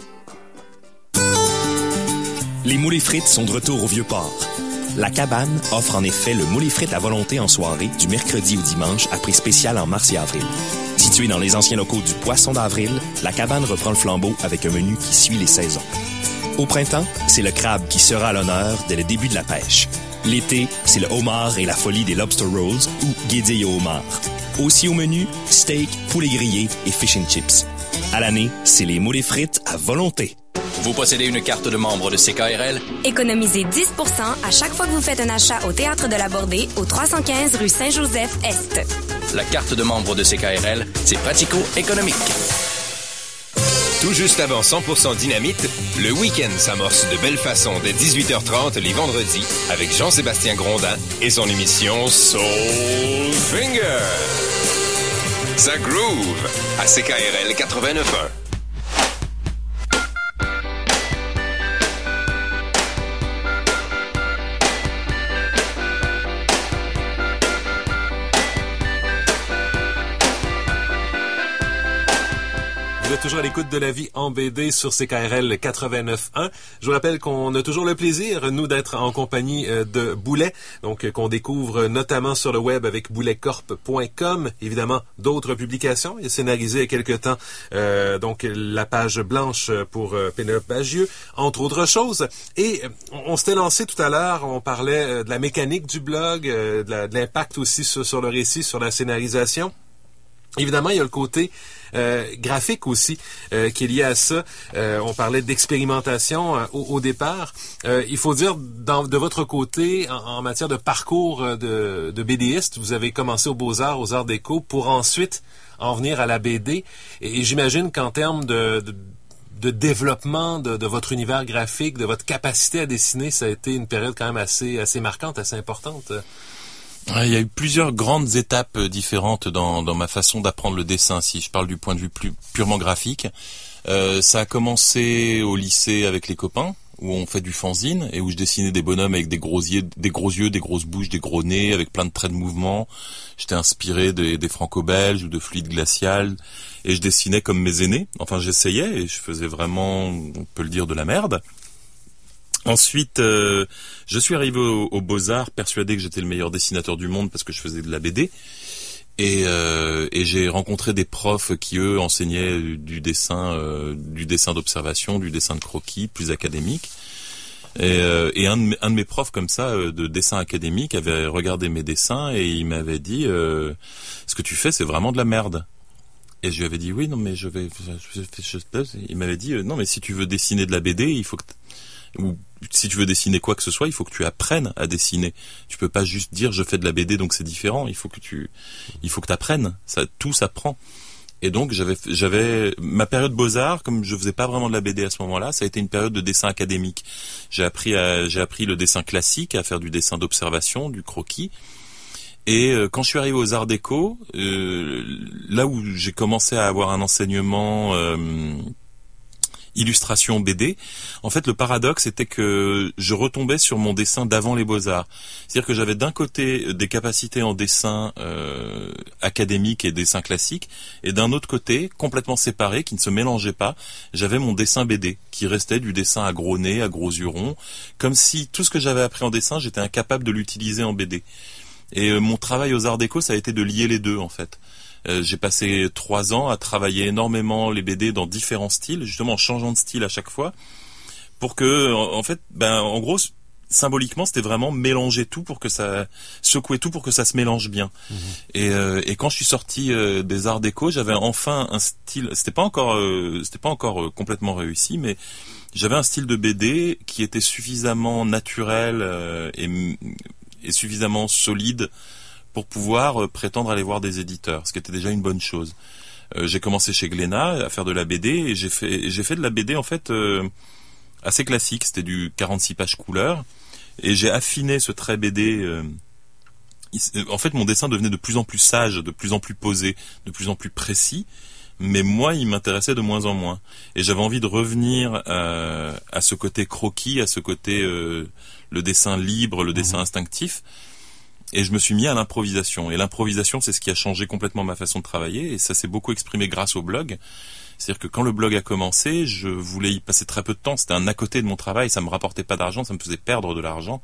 Les moulets frites sont de retour au Vieux-Port. La Cabane offre en effet le moulet frites à volonté en soirée du mercredi au dimanche à prix spécial en mars et avril. Située dans les anciens locaux du Poisson d'Avril, la Cabane reprend le flambeau avec un menu qui suit les saisons. Au printemps, c'est le crabe qui sera à l'honneur dès le début de la pêche. L'été, c'est le homard et la folie des lobster rolls ou guédilles au homard. Aussi au menu, steak, poulet grillé et fish and chips. À l'année, c'est les moulets frites à volonté. Vous possédez une carte de membre de C K R L? Économisez dix pour cent à chaque fois que vous faites un achat au Théâtre de la Bordée, au trois cent quinze rue Saint-Joseph-Est. La carte de membre de C K R L, c'est pratico-économique. Tout juste avant cent pour cent Dynamite, le week-end s'amorce de belle façon dès dix-huit heures trente les vendredis avec Jean-Sébastien Grondin et son émission Soul Finger. Ça groove à C K R L quatre-vingt-neuf point un. Vous êtes toujours à l'écoute de La Vie en B D sur C K R L quatre-vingt-neuf point un. Je vous rappelle qu'on a toujours le plaisir, nous, d'être en compagnie de Boulay, donc qu'on découvre notamment sur le web avec boulet corp point com. Évidemment, d'autres publications. Il a scénarisé il y a quelque temps euh, donc la page blanche pour euh, Pénélope Bagieux, entre autres choses. Et on, on s'était lancé tout à l'heure, on parlait de la mécanique du blog, euh, de, la, de l'impact aussi sur, sur le récit, sur la scénarisation. Évidemment, il y a le côté euh, graphique aussi euh, qui est lié à ça. Euh, on parlait d'expérimentation euh, au, au départ. Euh, il faut dire, dans, de votre côté, en, en matière de parcours de, de BDiste, vous avez commencé aux Beaux-Arts, aux Arts Déco, pour ensuite en venir à la B D. Et, et j'imagine qu'en termes de, de, de développement de, de votre univers graphique, de votre capacité à dessiner, ça a été une période quand même assez, assez marquante, assez importante. Il y a eu plusieurs grandes étapes différentes dans, dans ma façon d'apprendre le dessin, si je parle du point de vue plus purement graphique. Euh, ça a commencé au lycée avec les copains, où on fait du fanzine, et où je dessinais des bonhommes avec des gros yeux, des gros yeux, des grosses bouches, des gros nez, avec plein de traits de mouvement. J'étais inspiré des, des franco-belges ou de fluide glacial, et je dessinais comme mes aînés. Enfin, j'essayais, et je faisais vraiment, on peut le dire, de la merde. Ensuite, euh, je suis arrivé aux au Beaux-Arts persuadé que j'étais le meilleur dessinateur du monde parce que je faisais de la B D. Et, euh, et j'ai rencontré des profs qui, eux, enseignaient du dessin, euh, du dessin d'observation, du dessin de croquis, plus académique. Et, euh, et un, de mes, un de mes profs comme ça, euh, de dessin académique, avait regardé mes dessins et il m'avait dit euh, « Ce que tu fais, c'est vraiment de la merde ». Et je lui avais dit « Oui, non, mais je vais... Je, je, je, il m'avait dit « Non, mais si tu veux dessiner de la B D, il faut que... » ou si tu veux dessiner quoi que ce soit, il faut que tu apprennes à dessiner. Tu peux pas juste dire je fais de la B D donc c'est différent. Il faut que tu, il faut que t'apprennes. Ça, tout s'apprend. Et donc j'avais, j'avais ma période Beaux-Arts, comme je faisais pas vraiment de la B D à ce moment-là, ça a été une période de dessin académique. J'ai appris à, j'ai appris le dessin classique, à faire du dessin d'observation, du croquis. Et euh, quand je suis arrivé aux Arts Déco, euh, là où j'ai commencé à avoir un enseignement euh, illustration B D, en fait le paradoxe était que je retombais sur mon dessin d'avant les Beaux-Arts. C'est-à-dire que j'avais d'un côté des capacités en dessin euh, académique et dessin classique, et d'un autre côté, complètement séparé, qui ne se mélangeait pas, j'avais mon dessin B D, qui restait du dessin à gros nez, à gros yeux ronds, comme si tout ce que j'avais appris en dessin, j'étais incapable de l'utiliser en B D. Et euh, mon travail aux Arts Déco, ça a été de lier les deux en fait. Euh, j'ai passé trois ans à travailler énormément les B D dans différents styles, justement en changeant de style à chaque fois, pour que, en, en fait, ben, en gros, symboliquement, c'était vraiment mélanger tout pour que ça, secouer tout pour que ça se mélange bien. Mmh. Et, euh, et quand je suis sorti euh, des Arts Déco, j'avais enfin un style. C'était pas encore, euh, c'était pas encore euh, complètement réussi, mais j'avais un style de B D qui était suffisamment naturel euh, et, et suffisamment solide pour pouvoir euh, prétendre aller voir des éditeurs, ce qui était déjà une bonne chose. Euh, j'ai commencé chez Glénat à faire de la B D et j'ai fait, j'ai fait de la B D en fait euh, assez classique. C'était du quarante-six pages couleur et j'ai affiné ce trait B D. Euh, il, en fait, mon dessin devenait de plus en plus sage, de plus en plus posé, de plus en plus précis. Mais moi, il m'intéressait de moins en moins. Et j'avais envie de revenir euh, à ce côté croquis, à ce côté euh, le dessin libre, le dessin mmh. instinctif. Et je me suis mis à l'improvisation. Et l'improvisation, c'est ce qui a changé complètement ma façon de travailler. Et ça s'est beaucoup exprimé grâce au blog. C'est-à-dire que quand le blog a commencé, je voulais y passer très peu de temps. C'était un à côté de mon travail. Ça me rapportait pas d'argent. Ça me faisait perdre de l'argent.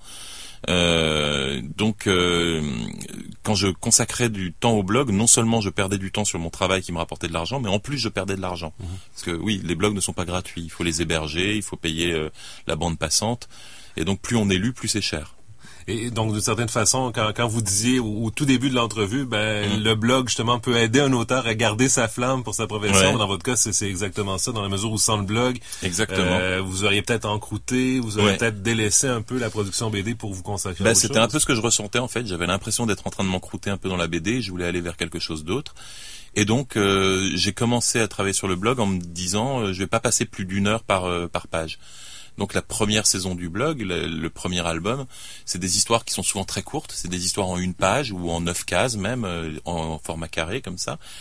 Euh, donc, euh, quand je consacrais du temps au blog, non seulement je perdais du temps sur mon travail qui me rapportait de l'argent, mais en plus je perdais de l'argent. Mmh. Parce que oui, les blogs ne sont pas gratuits. Il faut les héberger, il faut payer euh, la bande passante. Et donc, plus on est lu, plus c'est cher. Et donc, d'une certaine façon, quand, quand vous disiez au, au tout début de l'entrevue, ben mmh. le blog, justement, peut aider un auteur à garder sa flamme pour sa profession. Ouais. Dans votre cas, c'est, c'est exactement ça. Dans la mesure où sans le blog, exactement. Euh, vous auriez peut-être encrouté, vous auriez ouais. peut-être délaissé un peu la production B D pour vous consacrer ben, à autre c'était chose. Un peu ce que je ressentais, en fait. J'avais l'impression d'être en train de m'encrouter un peu dans la B D et je voulais aller vers quelque chose d'autre. Et donc, euh, j'ai commencé à travailler sur le blog en me disant, euh, je vais pas passer plus d'une heure par, euh, par page. Donc la première saison du blog, le, le premier album, c'est des histoires qui sont souvent très courtes, c'est des histoires en une page ou en neuf cases même, euh, en, en format carré comme ça.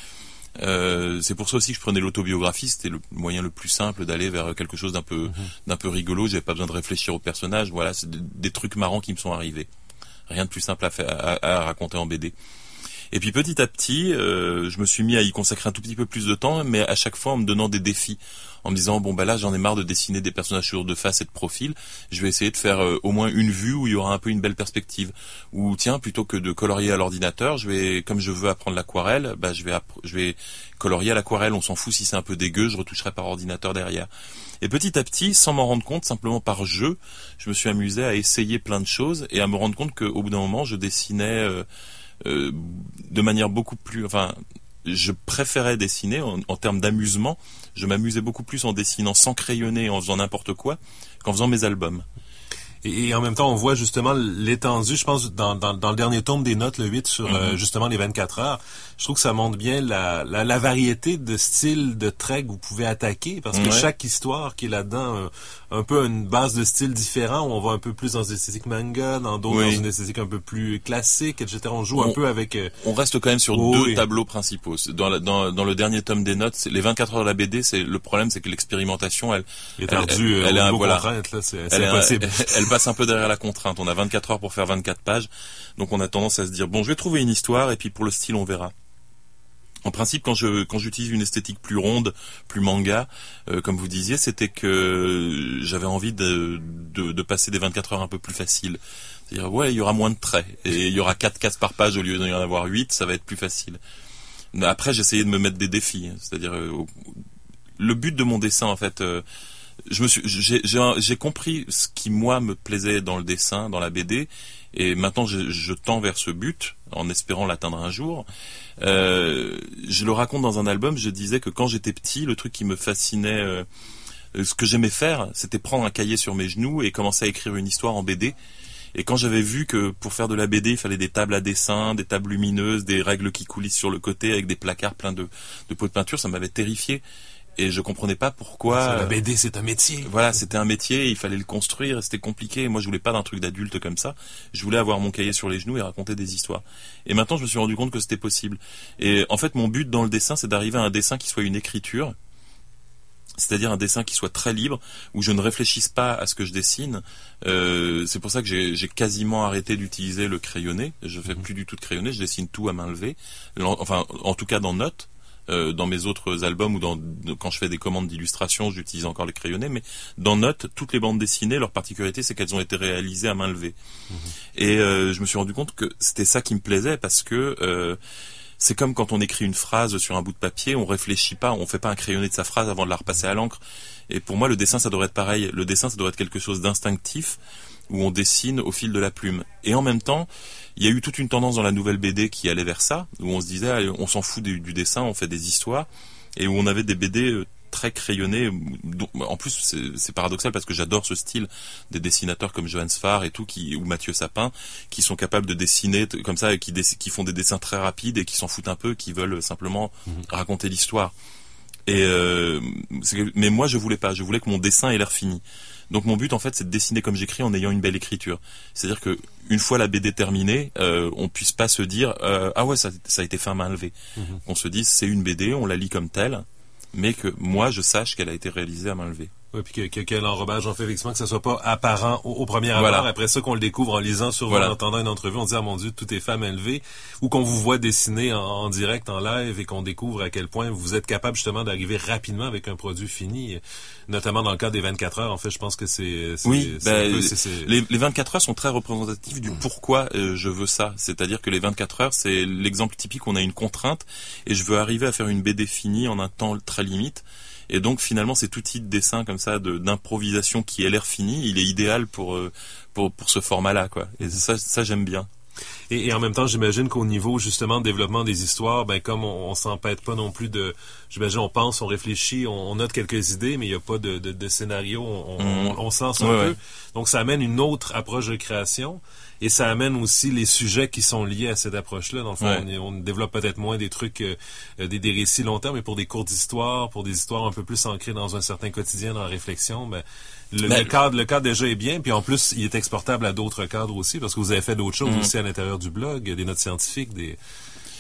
Euh, c'est pour ça aussi que je prenais l'autobiographie, c'était le moyen le plus simple d'aller vers quelque chose d'un peu, mmh. d'un peu rigolo. J'avais pas besoin de réfléchir au personnage. Voilà, c'est des, des trucs marrants qui me sont arrivés. Rien de plus simple à, faire, à, à raconter en B D. Et puis petit à petit, euh, je me suis mis à y consacrer un tout petit peu plus de temps, mais à chaque fois en me donnant des défis, en me disant bon bah là j'en ai marre de dessiner des personnages sur de face et de profil, je vais essayer de faire euh, au moins une vue où il y aura un peu une belle perspective. Ou tiens, plutôt que de colorier à l'ordinateur, je vais, comme je veux apprendre l'aquarelle, bah je vais app- je vais colorier à l'aquarelle. On s'en fout si c'est un peu dégueu, je retoucherai par ordinateur derrière. Et petit à petit, sans m'en rendre compte, simplement par jeu, je me suis amusé à essayer plein de choses et à me rendre compte qu'au bout d'un moment, je dessinais euh, euh, de manière beaucoup plus, enfin, je préférais dessiner en, en termes d'amusement. Je m'amusais beaucoup plus en dessinant sans crayonner, en faisant n'importe quoi, qu'en faisant mes albums. Et, et en même temps, on voit justement l'étendue, je pense, dans, dans, dans le dernier tome des notes, le huit, sur mm-hmm. euh, justement les vingt-quatre heures. Je trouve que ça montre bien la, la, la variété de styles de traits que vous pouvez attaquer, parce que ouais. chaque histoire qui est là-dedans, un, un peu une base de style différent, où on va un peu plus dans une esthétique manga, dans d'autres oui. dans une esthétique un peu plus classique, et cetera. On joue on, un peu avec... Euh... On reste quand même sur oh, deux oui. tableaux principaux. Dans, la, dans, dans le dernier tome des notes, les vingt-quatre heures de la B D, c'est, le problème, c'est que l'expérimentation, elle... est ardue, elle, elle, elle, elle, voilà, contrainte, là, c'est, c'est impossible. Elle, elle, elle passe un peu derrière la contrainte. On a vingt-quatre heures pour faire vingt-quatre pages, donc on a tendance à se dire bon, je vais trouver une histoire et puis pour le style on verra. En principe, quand je quand j'utilise une esthétique plus ronde, plus manga, euh, comme vous disiez, c'était que j'avais envie de, de de passer des vingt-quatre heures un peu plus faciles. C'est-à-dire ouais, il y aura moins de traits et il y aura quatre cases par page au lieu d'en y en avoir huit, ça va être plus facile. Mais après, j'essayais de me mettre des défis, c'est-à-dire euh, le but de mon dessin en fait. Euh, Je me suis, j'ai, j'ai, j'ai compris ce qui moi me plaisait dans le dessin, dans la B D, et maintenant je, je tends vers ce but en espérant l'atteindre un jour. Euh, je le raconte dans un album. Je disais que quand j'étais petit, le truc qui me fascinait, euh, ce que j'aimais faire, c'était prendre un cahier sur mes genoux et commencer à écrire une histoire en B D. Et quand j'avais vu que pour faire de la B D, il fallait des tables à dessin, des tables lumineuses, des règles qui coulissent sur le côté avec des placards pleins de, de pots de peinture, ça m'avait terrifié. Et je comprenais pas pourquoi... La B D, c'est un métier. Voilà, c'était un métier, il fallait le construire, et c'était compliqué. Moi, je voulais pas d'un truc d'adulte comme ça. Je voulais avoir mon cahier sur les genoux et raconter des histoires. Et maintenant, je me suis rendu compte que c'était possible. Et en fait, mon but dans le dessin, c'est d'arriver à un dessin qui soit une écriture. C'est-à-dire un dessin qui soit très libre, où je ne réfléchisse pas à ce que je dessine. Euh, c'est pour ça que j'ai, j'ai quasiment arrêté d'utiliser le crayonné. Je fais mmh. plus du tout de crayonné, je dessine tout à main levée. Enfin, en tout cas dans Notes. Euh, dans mes autres albums ou dans, de, quand je fais des commandes d'illustration, j'utilise encore les crayonnés, mais dans Notes, toutes les bandes dessinées, leur particularité, c'est qu'elles ont été réalisées à main levée. Mmh. Et euh, je me suis rendu compte que c'était ça qui me plaisait, parce que euh, c'est comme quand on écrit une phrase sur un bout de papier, on réfléchit pas, on fait pas un crayonné de sa phrase avant de la repasser à l'encre. Et pour moi, le dessin, ça devrait être pareil. Le dessin, ça devrait être quelque chose d'instinctif, où on dessine au fil de la plume. Et en même temps, il y a eu toute une tendance dans la nouvelle B D qui allait vers ça, où on se disait, allez, on s'en fout du, du dessin, on fait des histoires, et où on avait des B D très crayonnés. En plus, c'est, c'est paradoxal parce que j'adore ce style des dessinateurs comme Johannes Farr et tout, qui, ou Mathieu Sapin, qui sont capables de dessiner comme ça, et qui, qui font des dessins très rapides et qui s'en foutent un peu, qui veulent simplement mmh. raconter l'histoire. Et euh, c'est, mais moi, je voulais pas. Je voulais que mon dessin ait l'air fini. Donc mon but en fait c'est de dessiner comme j'écris en ayant une belle écriture. C'est-à-dire que une fois la B D terminée, euh, on puisse pas se dire euh, ah ouais ça, ça a été fait à main levée. Mmh. On se dise c'est une B D, on la lit comme telle, mais que moi je sache qu'elle a été réalisée à main levée. Oui, puis que, que, que l'enrobage en fait effectivement que ça soit pas apparent au, au premier abord. Voilà. Après ça qu'on le découvre en lisant sur voilà. en entendant une entrevue, on dit ah mon Dieu tout est fait à main levée, ou qu'on vous voit dessiner en, en direct, en live, et qu'on découvre à quel point vous êtes capable justement d'arriver rapidement avec un produit fini, notamment dans le cas des vingt-quatre heures. En fait, je pense que c'est, c'est oui, c'est ben, peu, c'est, c'est... Les, les vingt-quatre heures sont très représentatifs du pourquoi euh, je veux ça. C'est-à-dire que les vingt-quatre heures, c'est l'exemple typique où on a une contrainte et je veux arriver à faire une B D finie en un temps très limite. Et donc finalement cet outil de dessin comme ça, de, d'improvisation qui a l'air fini, il est idéal pour euh, pour pour ce format-là, quoi. Et ça, ça j'aime bien. Et, et en même temps, j'imagine qu'au niveau justement de développement des histoires, ben comme on, on s'empête pas non plus de, j'imagine on pense, on réfléchit, on, on note quelques idées, mais il y a pas de, de, de scénario, on, mmh. on, on sent ça ouais, un peu. Ouais. Donc ça amène une autre approche de création. Et ça amène aussi les sujets qui sont liés à cette approche-là. Dans le fond, ouais. on, on développe peut-être moins des trucs, euh, des, des récits long terme, mais pour des courtes histoires, pour des histoires un peu plus ancrées dans un certain quotidien, dans la réflexion, ben, le, ben, le cadre, le cadre déjà est bien. Puis en plus, il est exportable à d'autres cadres aussi, parce que vous avez fait d'autres choses mmh. aussi à l'intérieur du blog, des notes scientifiques, des...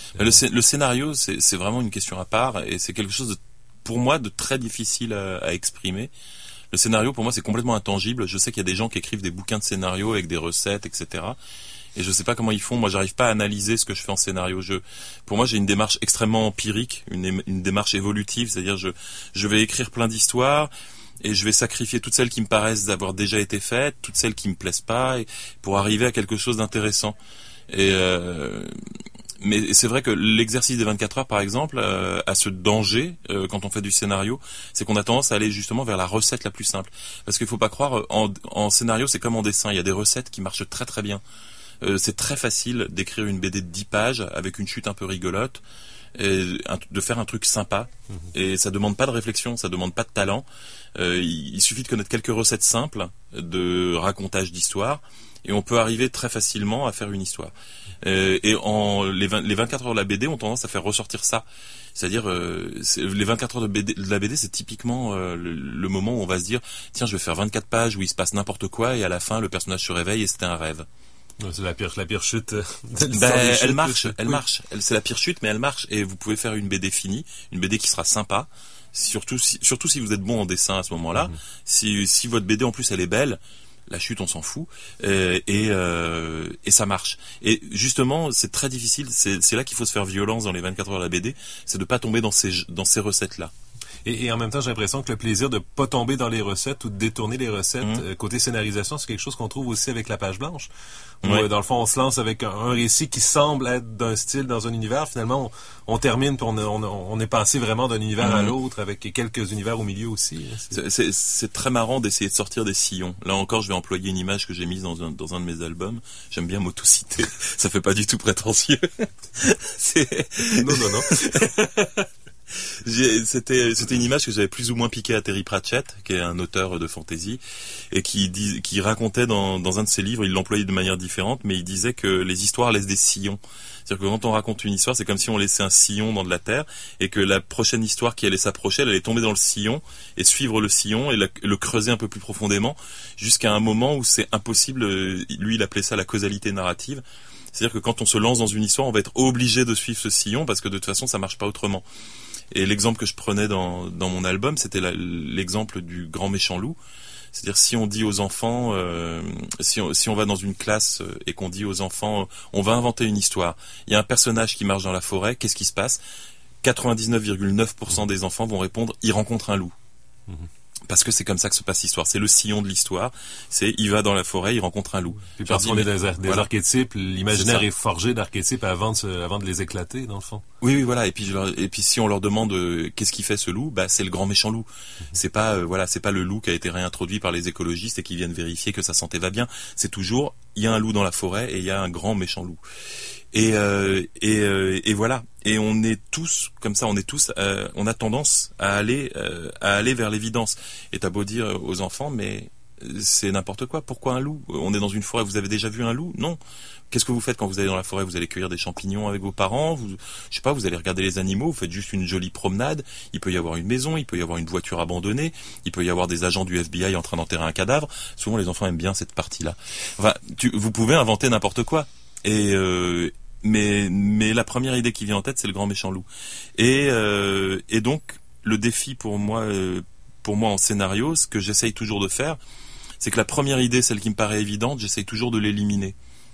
Le, le scénario, c'est, c'est vraiment une question à part et c'est quelque chose de, pour moi, de très difficile à, à exprimer. Le scénario, pour moi, c'est complètement intangible. Je sais qu'il y a des gens qui écrivent des bouquins de scénario avec des recettes, et cetera. Et je sais pas comment ils font. Moi, j'arrive pas à analyser ce que je fais en scénario. Je, pour moi, j'ai une démarche extrêmement empirique, une, une démarche évolutive. C'est-à-dire, je, je vais écrire plein d'histoires et je vais sacrifier toutes celles qui me paraissent avoir déjà été faites, toutes celles qui me plaisent pas, et pour arriver à quelque chose d'intéressant. Et euh, mais c'est vrai que l'exercice des vingt-quatre heures, par exemple, euh, a ce danger euh, quand on fait du scénario, c'est qu'on a tendance à aller justement vers la recette la plus simple. Parce qu'il faut pas croire, en, en scénario, c'est comme en dessin. Il y a des recettes qui marchent très très bien. Euh, c'est très facile d'écrire une B D de dix pages avec une chute un peu rigolote, et un, de faire un truc sympa. Mmh. Et ça demande pas de réflexion, ça demande pas de talent. Euh, il, il suffit de connaître quelques recettes simples de racontage d'histoire, et on peut arriver très facilement à faire une histoire. Euh, et en les, vingt, les vingt-quatre heures de la B D ont tendance à faire ressortir ça. C'est-à-dire, euh, c'est, les vingt-quatre heures de, B D, de la B D, c'est typiquement euh, le, le moment où on va se dire, tiens, je vais faire vingt-quatre pages où il se passe n'importe quoi, et à la fin, le personnage se réveille et c'était un rêve. C'est la pire, la pire chute. Ben, elle chutes, marche, elle oui. marche. Elle, c'est la pire chute, mais elle marche. Et vous pouvez faire une B D finie, une B D qui sera sympa. Surtout si, surtout si vous êtes bon en dessin à ce moment-là. Mm-hmm. Si, si votre B D en plus elle est belle, la chute on s'en fout. Euh, et, euh, et ça marche. Et justement, c'est très difficile. C'est, c'est là qu'il faut se faire violence dans les vingt-quatre heures de la B D, c'est de pas tomber dans ces, dans ces recettes-là. Et, et en même temps, j'ai l'impression que le plaisir de pas tomber dans les recettes ou de détourner les recettes, mmh. euh, côté scénarisation, c'est quelque chose qu'on trouve aussi avec la page blanche. Où, ouais. euh, dans le fond, on se lance avec un, un récit qui semble être d'un style, dans un univers. Finalement, on, on termine, puis on, on, on est passé vraiment d'un univers mmh. à l'autre, avec quelques univers au milieu aussi. C'est, c'est, c'est très marrant d'essayer de sortir des sillons. Là encore, je vais employer une image que j'ai mise dans un, dans un de mes albums. J'aime bien m'autociter. Ça fait pas du tout prétentieux. c'est... Non, non, non. J'ai, c'était, c'était une image que j'avais plus ou moins piquée à Terry Pratchett, qui est un auteur de fantasy, et qui, dit, qui racontait dans, dans un de ses livres, il l'employait de manière différente, mais il disait que les histoires laissent des sillons. C'est-à-dire que quand on raconte une histoire, c'est comme si on laissait un sillon dans de la terre, et que la prochaine histoire qui allait s'approcher, elle allait tomber dans le sillon, et suivre le sillon, et la, le creuser un peu plus profondément, jusqu'à un moment où c'est impossible. Lui, il appelait ça la causalité narrative. C'est-à-dire que quand on se lance dans une histoire, on va être obligé de suivre ce sillon, parce que de toute façon, ça marche pas autrement. Et l'exemple que je prenais dans, dans mon album, c'était la, l'exemple du grand méchant loup. C'est-à-dire, si on dit aux enfants, euh, si, on, si on va dans une classe et qu'on dit aux enfants, on va inventer une histoire. Il y a un personnage qui marche dans la forêt, qu'est-ce qui se passe ? quatre-vingt-dix-neuf virgule neuf pour cent des enfants vont répondre, il rencontre un loup. Mmh. Parce que c'est comme ça que se passe l'histoire. C'est le sillon de l'histoire. C'est, il va dans la forêt, il rencontre un loup. Puis parce qu'on est des, ar- des voilà. archétypes, l'imaginaire est, est forgé d'archétypes avant de, se, avant de les éclater, dans le fond. Oui, oui, voilà. Et puis, je leur, et puis, si on leur demande euh, qu'est-ce qu'il fait ce loup, bah, c'est le grand méchant loup. Mm-hmm. C'est pas, euh, voilà, c'est pas le loup qui a été réintroduit par les écologistes et qui viennent vérifier que sa santé va bien. C'est toujours, il y a un loup dans la forêt et il y a un grand méchant loup. Et, euh, et, euh, et voilà. Et on est tous comme ça. On est tous. Euh, on a tendance à aller, euh, à aller vers l'évidence. Et t'as beau dire aux enfants, mais c'est n'importe quoi. Pourquoi un loup ? On est dans une forêt. Vous avez déjà vu un loup ? Non. Qu'est-ce que vous faites quand vous allez dans la forêt ? Vous allez cueillir des champignons avec vos parents. Vous, je sais pas. Vous allez regarder les animaux. Vous faites juste une jolie promenade. Il peut y avoir une maison. Il peut y avoir une voiture abandonnée. Il peut y avoir des agents du F B I en train d'enterrer un cadavre. Souvent, les enfants aiment bien cette partie-là. Enfin, tu, vous pouvez inventer n'importe quoi. Et euh, mais mais la première idée qui vient en tête, c'est le grand méchant loup. Et euh, et donc le défi pour moi euh, pour moi en scénario, ce que j'essaye toujours de faire, c'est que la première idée, celle qui me paraît évidente, j'essaye toujours de l'éliminer.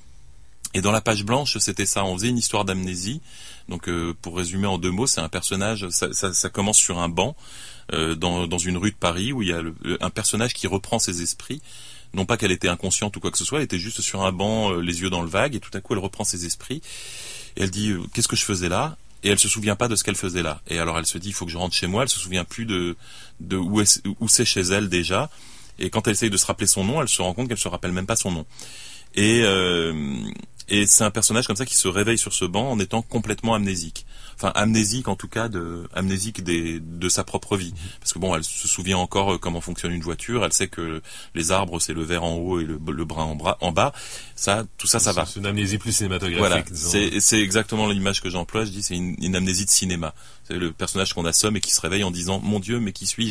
Et dans la page blanche, c'était ça. On faisait une histoire d'amnésie. Donc euh, pour résumer en deux mots, c'est un personnage. Ça, ça, ça commence sur un banc euh, dans dans une rue de Paris où il y a le, un personnage qui reprend ses esprits. Non pas qu'elle était inconsciente ou quoi que ce soit, elle était juste sur un banc, euh, les yeux dans le vague, et tout à coup elle reprend ses esprits, et elle dit euh, « Qu'est-ce que je faisais là ?» Et elle se souvient pas de ce qu'elle faisait là. Et alors elle se dit « Il faut que je rentre chez moi », elle se souvient plus de, de où, est, où c'est chez elle déjà, et quand elle essaye de se rappeler son nom, elle se rend compte qu'elle se rappelle même pas son nom. Et, euh, et c'est un personnage comme ça qui se réveille sur ce banc en étant complètement amnésique. Enfin, amnésique en tout cas, de, amnésique des, de sa propre vie. Parce que bon, elle se souvient encore comment fonctionne une voiture, elle sait que les arbres, c'est le vert en haut et le, le brun en, bras, en bas. Ça, tout ça, ça va. C'est une amnésie plus cinématographique. Voilà, disons. c'est, c'est exactement l'image que j'emploie. Je dis, c'est une, une amnésie de cinéma. C'est le personnage qu'on assomme et qui se réveille en disant, mon Dieu, mais qui suis-je ?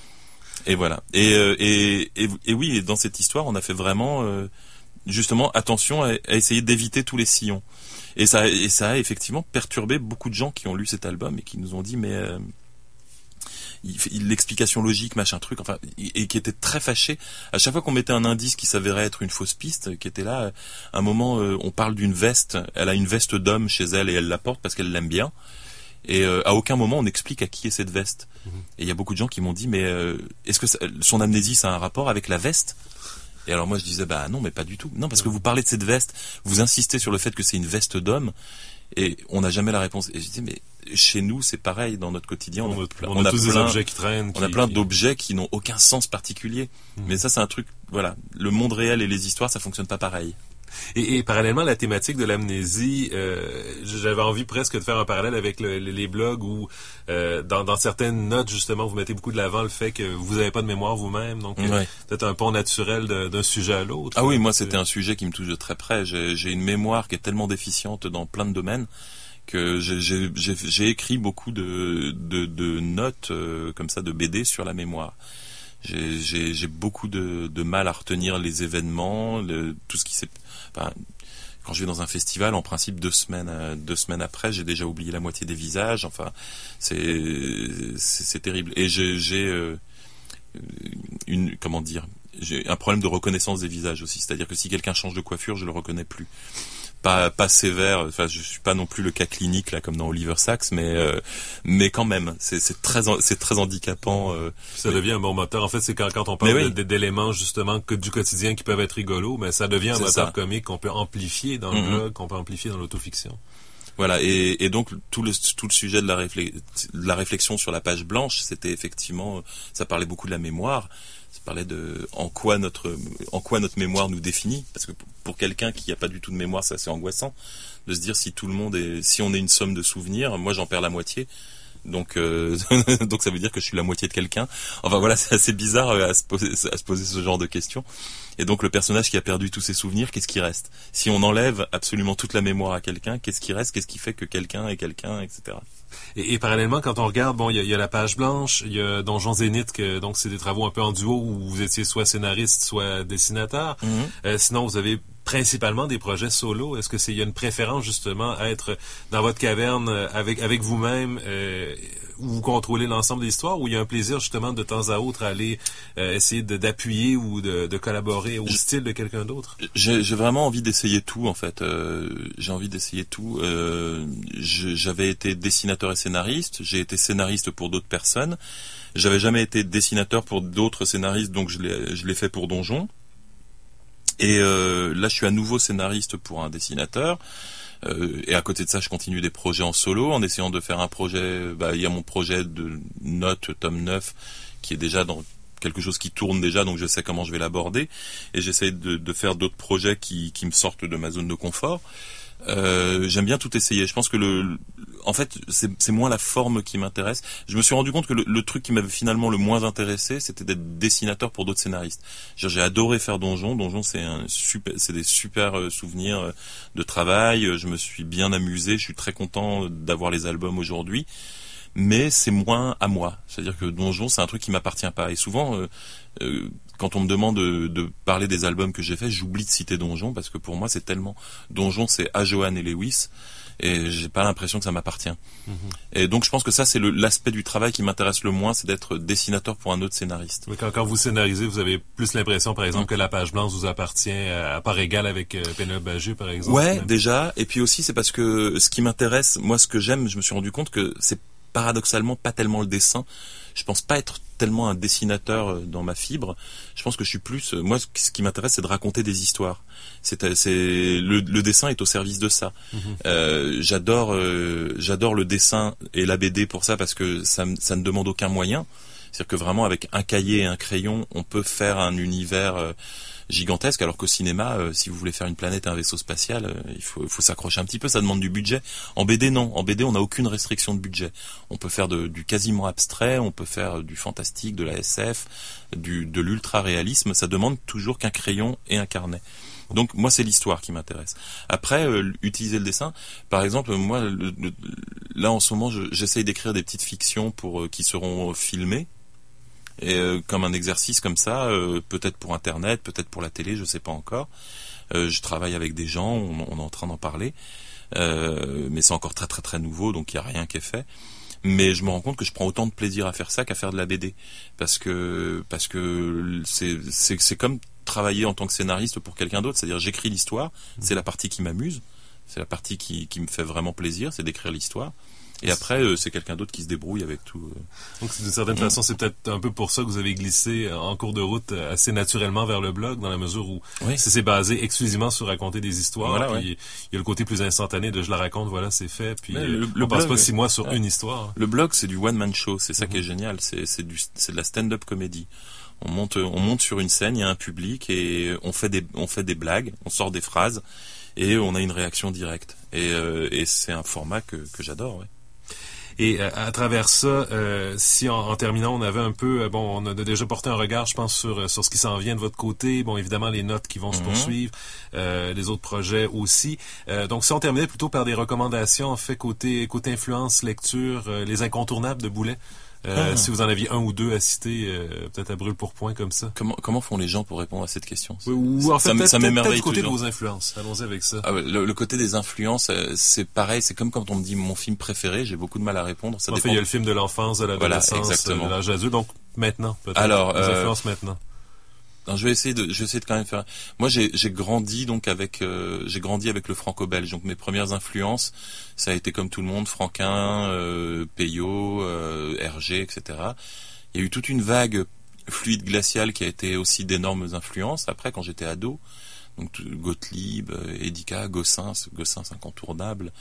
Et voilà. Et, euh, et, et, et oui, et dans cette histoire, on a fait vraiment... Euh, justement, attention à, à essayer d'éviter tous les sillons. Et ça, et ça a effectivement perturbé beaucoup de gens qui ont lu cet album et qui nous ont dit mais euh, il, il, l'explication logique, machin truc, enfin, et qui étaient très fâchés à chaque fois qu'on mettait un indice qui s'avérait être une fausse piste, qui était là. À un moment, euh, on parle d'une veste, elle a une veste d'homme chez elle et elle la porte parce qu'elle l'aime bien. Et euh, à aucun moment on explique à qui est cette veste. Mmh. Et il y a beaucoup de gens qui m'ont dit mais euh, est-ce que ça, son amnésie ça a un rapport avec la veste? Et alors moi je disais bah non mais pas du tout. Non parce que vous parlez de cette veste, vous insistez sur le fait que c'est une veste d'homme et on n'a jamais la réponse. Et je disais mais chez nous c'est pareil dans notre quotidien. On, on a, plein, on a, on a tous plein, des objets qui traînent. On qui, a plein qui... d'objets qui n'ont aucun sens particulier. Mmh. Mais ça c'est un truc, voilà, le monde réel et les histoires ça fonctionne pas pareil. Et, et parallèlement à la thématique de l'amnésie, euh, j'avais envie presque de faire un parallèle avec le, les blogs où euh, dans, dans certaines notes justement vous mettez beaucoup de l'avant le fait que vous n'avez pas de mémoire vous-même, donc ouais. euh, peut-être un pont naturel de, d'un sujet à l'autre. Ah oui, moi c'était un sujet qui me touche de très près. J'ai, j'ai une mémoire qui est tellement déficiente dans plein de domaines que j'ai, j'ai, j'ai, j'ai écrit beaucoup de, de, de notes euh, comme ça de B D sur la mémoire. J'ai, j'ai, j'ai beaucoup de, de mal à retenir les événements, le, tout ce qui s'est... Enfin, quand je vais dans un festival, en principe, deux semaines, euh, deux semaines après, j'ai déjà oublié la moitié des visages. Enfin, c'est, c'est, c'est terrible. Et j'ai, j'ai euh, une... Comment dire j'ai un problème de reconnaissance des visages aussi. C'est-à-dire que si quelqu'un change de coiffure, je le reconnais plus. Pas, pas sévère, enfin je suis pas non plus le cas clinique là comme dans Oliver Sacks, mais euh, mais quand même c'est c'est très c'est très handicapant. Euh, ça mais... devient un bon moteur. En fait c'est quand quand on parle oui. de, d'éléments justement que du quotidien qui peuvent être rigolos, mais ça devient un c'est moteur ça. comique qu'on peut amplifier dans mm-hmm. le blog, qu'on peut amplifier dans l'autofiction. Voilà, et, et donc tout le tout le sujet de la, réflex, de la réflexion sur la page blanche, c'était effectivement, ça parlait beaucoup de la mémoire. Ça parlait de en quoi notre en quoi notre mémoire nous définit, parce que pour quelqu'un qui n'a pas du tout de mémoire, c'est assez angoissant de se dire si tout le monde est si on est une somme de souvenirs, moi j'en perds la moitié, donc euh, donc ça veut dire que je suis la moitié de quelqu'un. Enfin voilà, c'est assez bizarre à se poser à se poser ce genre de questions. Et donc le personnage qui a perdu tous ses souvenirs, qu'est-ce qui reste? Si on enlève absolument toute la mémoire à quelqu'un, qu'est-ce qui reste? Qu'est-ce qui fait que quelqu'un est quelqu'un, et cetera. Et, et parallèlement, quand on regarde, bon, il y, y a la page blanche, il y a Donjon Zénith, que donc c'est des travaux un peu en duo où vous étiez soit scénariste, soit dessinateur. Mm-hmm. Euh, sinon, vous avez principalement des projets solo. Est-ce que c'est il y a une préférence justement à être dans votre caverne avec avec vous-même euh, où vous contrôlez l'ensemble des histoires, ou il y a un plaisir justement de temps à autre à aller euh, essayer de, d'appuyer ou de, de collaborer au je, style de quelqu'un d'autre? J'ai, j'ai vraiment envie d'essayer tout en fait. Euh, j'ai envie d'essayer tout. Euh, je, j'avais été dessinateur et scénariste. J'ai été scénariste pour d'autres personnes. J'avais jamais été dessinateur pour d'autres scénaristes, donc je l'ai je l'ai fait pour Donjon. Et euh, là, je suis à nouveau scénariste pour un dessinateur. Euh, et à côté de ça, je continue des projets en solo, en essayant de faire un projet. Bah, il y a mon projet de note tome neuf qui est déjà dans quelque chose qui tourne déjà, donc je sais comment je vais l'aborder. Et j'essaie de, de faire d'autres projets qui, qui me sortent de ma zone de confort. Euh, j'aime bien tout essayer. Je pense que le, en fait, c'est, c'est moins la forme qui m'intéresse. Je me suis rendu compte que le, le truc qui m'avait finalement le moins intéressé, c'était d'être dessinateur pour d'autres scénaristes. J'ai, j'ai adoré faire Donjon. Donjon, c'est un super, c'est des super euh, souvenirs de travail. Je me suis bien amusé. Je suis très content d'avoir les albums aujourd'hui. Mais c'est moins à moi. C'est-à-dire que Donjon, c'est un truc qui m'appartient pas. Et souvent, euh, euh, quand on me demande de, de parler des albums que j'ai faits, j'oublie de citer Donjon, parce que pour moi, c'est tellement... Donjon, c'est à Johan et Lewis, et j'ai pas l'impression que ça m'appartient. Mm-hmm. Et donc, je pense que ça, c'est le, l'aspect du travail qui m'intéresse le moins, c'est d'être dessinateur pour un autre scénariste. Mais quand, quand vous scénarisez, vous avez plus l'impression, par exemple, mm. que la page blanche vous appartient à, à part égale avec euh, Pénélope Bagieux, par exemple. Ouais, même. Déjà. Et puis aussi, c'est parce que ce qui m'intéresse, moi, ce que j'aime, je me suis rendu compte que c'est paradoxalement pas tellement le dessin. Je pense pas être tellement un dessinateur dans ma fibre. Je pense que je suis plus... Moi, ce qui m'intéresse, c'est de raconter des histoires. C'est, c'est le, le dessin est au service de ça. Mmh. Euh, j'adore, euh, j'adore le dessin et la B D pour ça, parce que ça, ça ne demande aucun moyen. C'est-à-dire que vraiment, avec un cahier et un crayon, on peut faire un univers euh, gigantesque, alors qu'au cinéma, euh, si vous voulez faire une planète et un vaisseau spatial, euh, il faut, il faut s'accrocher un petit peu, ça demande du budget. En B D, non. En B D, on n'a aucune restriction de budget. On peut faire de, du quasiment abstrait, on peut faire du fantastique, de la S F, du, de l'ultra-réalisme. Ça demande toujours qu'un crayon et un carnet. Donc moi, c'est l'histoire qui m'intéresse. Après, euh, utiliser le dessin, par exemple, moi, le, le, là en ce moment, je, j'essaye d'écrire des petites fictions pour euh, qui seront filmées. Et euh, comme un exercice comme ça, euh, peut-être pour Internet, peut-être pour la télé, je sais pas encore. Euh, je travaille avec des gens, on, on est en train d'en parler. euh, mais c'est encore très très très nouveau, donc il y a rien qui est fait. Mais je me rends compte que je prends autant de plaisir à faire ça qu'à faire de la B D, parce que parce que c'est c'est c'est comme travailler en tant que scénariste pour quelqu'un d'autre, c'est-à-dire j'écris l'histoire, c'est la partie qui m'amuse, c'est la partie qui qui me fait vraiment plaisir, c'est d'écrire l'histoire. Et après, euh, c'est quelqu'un d'autre qui se débrouille avec tout. Euh. Donc, d'une certaine façon, c'est peut-être un peu pour ça que vous avez glissé en cours de route assez naturellement vers le blog, dans la mesure où oui. c'est basé exclusivement sur raconter des histoires. Voilà, puis ouais. il y a le côté plus instantané de je la raconte, voilà, c'est fait. Puis le, le, on le passe blog, pas six mois sur ouais. une histoire. Le blog, c'est du one man show. C'est ça mm-hmm. qui est génial. C'est c'est du c'est de la stand-up comédie. On monte on monte sur une scène, il y a un public et on fait des on fait des blagues, on sort des phrases et on a une réaction directe. Et euh, et c'est un format que que j'adore. Ouais. Et euh, à travers ça, euh, si en, en terminant, on avait un peu, euh, bon, on a déjà porté un regard, je pense, sur sur ce qui s'en vient de votre côté. Bon, évidemment, les notes qui vont mm-hmm. se poursuivre, euh, les autres projets aussi. Euh, donc, si on terminait plutôt par des recommandations, en fait, côté côté influence, lecture, euh, les incontournables de Boulet. Euh, ah. Si vous en aviez un ou deux à citer, euh, peut-être à brûle pour point comme ça. Comment comment font les gens pour répondre à cette question? Ou, ou en fait, ça, peut-être, ça m'émerveille peut-être du côté toujours. de vos influences. Allons-y avec ça. Ah ouais, le, le côté des influences, c'est pareil. C'est comme quand on me dit mon film préféré, j'ai beaucoup de mal à répondre. Ça en dépend. fait, il y a le film de l'enfance, de l'adolescence, voilà, de l'âge adulte. Donc maintenant, peut-être. Alors, les euh, influences maintenant. Non, je vais essayer de, je vais essayer de quand même faire. Moi, j'ai, j'ai grandi donc avec, euh, j'ai grandi avec le franco-belge. Donc mes premières influences, ça a été comme tout le monde, Franquin, euh, Peyo, euh, Hergé, et cetera. Il y a eu toute une vague fluide glaciale qui a été aussi d'énormes influences. Après, quand j'étais ado, donc Gottlieb, Edica, Gossens, Gossens incontournable.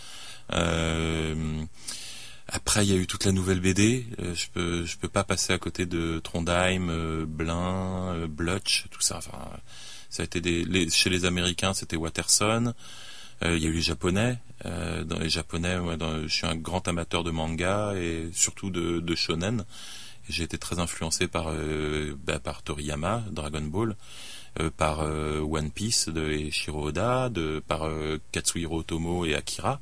Euh, Après, il y a eu toute la nouvelle B D. Euh, je peux, je peux pas passer à côté de Trondheim, euh, Blin, euh, Blutch, tout ça. Enfin, ça a été des, les, chez les Américains, c'était Watterson. Euh, il y a eu les Japonais. Euh, dans les Japonais, ouais, dans, je suis un grand amateur de manga et surtout de, de shonen. J'ai été très influencé par, euh, bah, par Toriyama, Dragon Ball, euh, par euh, One Piece de Shiro Oda, de, par euh, Katsuhiro Otomo et Akira.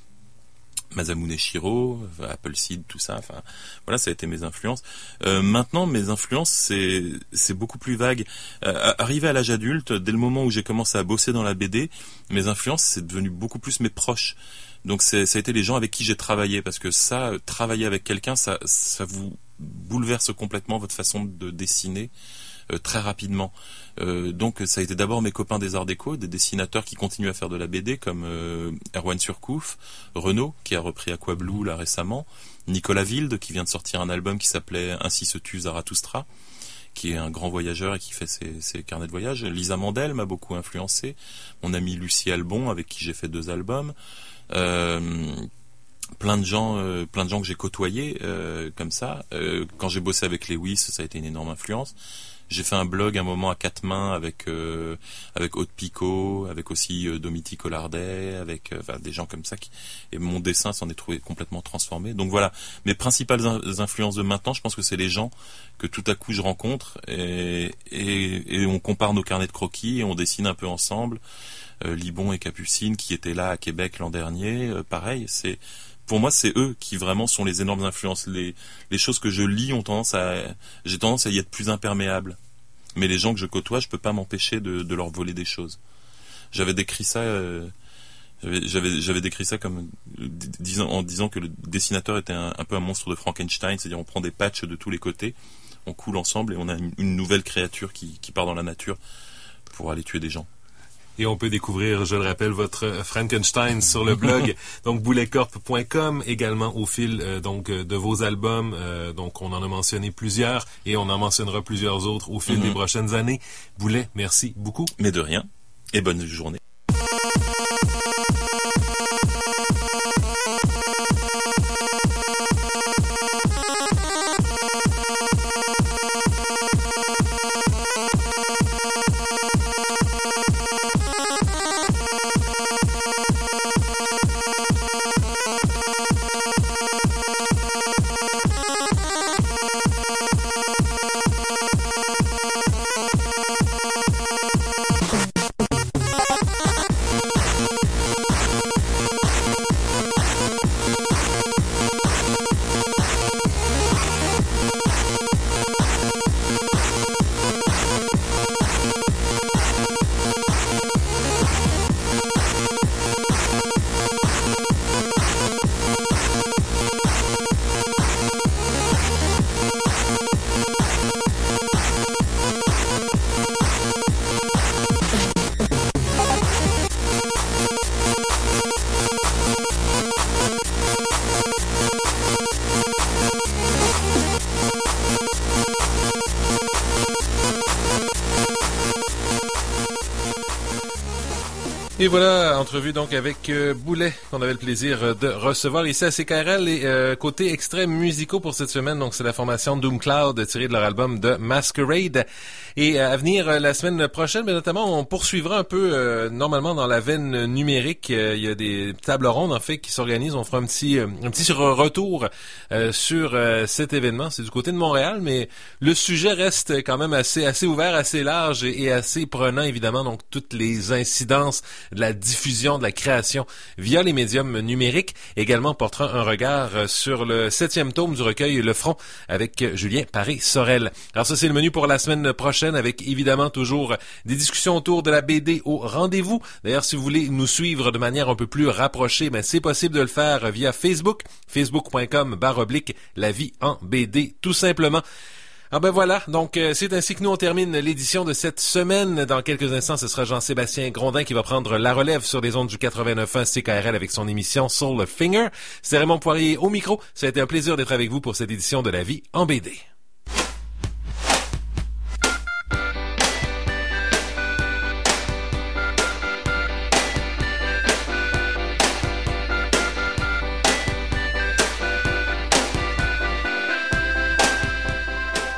Masamune Shirow, Appleseed, tout ça. Enfin, voilà, ça a été mes influences. Euh, maintenant, mes influences, c'est c'est beaucoup plus vague. Euh, arrivé à l'âge adulte, dès le moment où j'ai commencé à bosser dans la B D, mes influences, c'est devenu beaucoup plus mes proches. Donc, c'est, ça a été les gens avec qui j'ai travaillé, parce que ça, travailler avec quelqu'un, ça, ça vous bouleverse complètement votre façon de dessiner. Euh, très rapidement. Euh, donc ça a été d'abord mes copains des Arts Déco, des dessinateurs qui continuent à faire de la B D comme euh, Erwan Surcouf, Renaud qui a repris Aqua Blue là récemment, Nicolas Wilde qui vient de sortir un album qui s'appelait Ainsi se tue Zarathustra, qui est un grand voyageur et qui fait ses, ses carnets de voyage. Lisa Mandel m'a beaucoup influencé, mon amie Lucie Albon avec qui j'ai fait deux albums. Euh, plein de gens euh, plein de gens que j'ai côtoyés euh, comme ça. Euh, quand j'ai bossé avec Lewis, ça a été une énorme influence. J'ai fait un blog un moment à quatre mains avec euh, avec Aude Picot, avec aussi euh, Domiti Collardet, avec euh, enfin, des gens comme ça qui et mon dessin s'en est trouvé complètement transformé. Donc voilà, mes principales in- influences de maintenant, je pense que c'est les gens que tout à coup je rencontre et et, et on compare nos carnets de croquis et on dessine un peu ensemble. Euh, Libon et Capucine qui étaient là à Québec l'an dernier, euh, pareil, c'est pour moi, c'est eux qui vraiment sont les énormes influences. Les, les choses que je lis ont tendance à, j'ai tendance à y être plus imperméable. Mais les gens que je côtoie, je peux pas m'empêcher de, de leur voler des choses. J'avais décrit ça, euh, j'avais, j'avais, j'avais décrit ça comme disant, en disant que le dessinateur était un, un peu un monstre de Frankenstein, c'est-à-dire on prend des patchs de tous les côtés, on coule ensemble et on a une, une nouvelle créature qui, qui part dans la nature pour aller tuer des gens. Et on peut découvrir, je le rappelle, votre Frankenstein sur le blog, donc boulet corp point com, également au fil euh, donc de vos albums. Euh, donc on en a mentionné plusieurs et on en mentionnera plusieurs autres au fil mm-hmm. des prochaines années. Boulet, merci beaucoup. Mais de rien. Et bonne journée. Et voilà, entrevue donc avec euh, Boulet, qu'on avait le plaisir de recevoir ici à C K R L. Et euh, côté extraits musicaux pour cette semaine, donc c'est la formation Doom Cloud tirée de leur album de Masquerade. Et euh, à venir euh, la semaine prochaine, mais notamment on poursuivra un peu euh, normalement dans la veine numérique. Euh, il y a des tables rondes en fait qui s'organisent. On fera un petit euh, un petit retour euh, sur euh, cet événement. C'est du côté de Montréal, mais le sujet reste quand même assez assez ouvert, assez large et, et assez prenant évidemment. Donc toutes les incidences de la diffusion, de la création via les médiums numériques. Également portera un regard sur le septième tome du recueil Le Front avec Julien Paré-Sorel. Alors ça, c'est le menu pour la semaine prochaine avec évidemment toujours des discussions autour de la B D au rendez-vous. D'ailleurs, si vous voulez nous suivre de manière un peu plus rapprochée, ben c'est possible de le faire via Facebook, facebook.com barre oblique la vie en B D, tout simplement. Ah ben voilà, donc euh, c'est ainsi que nous on termine l'édition de cette semaine. Dans quelques instants, ce sera Jean-Sébastien Grondin qui va prendre la relève sur les ondes du quatre-vingt-neuf point un C K R L avec son émission Soul Finger. C'est Raymond Poirier au micro. Ça a été un plaisir d'être avec vous pour cette édition de La Vie en B D.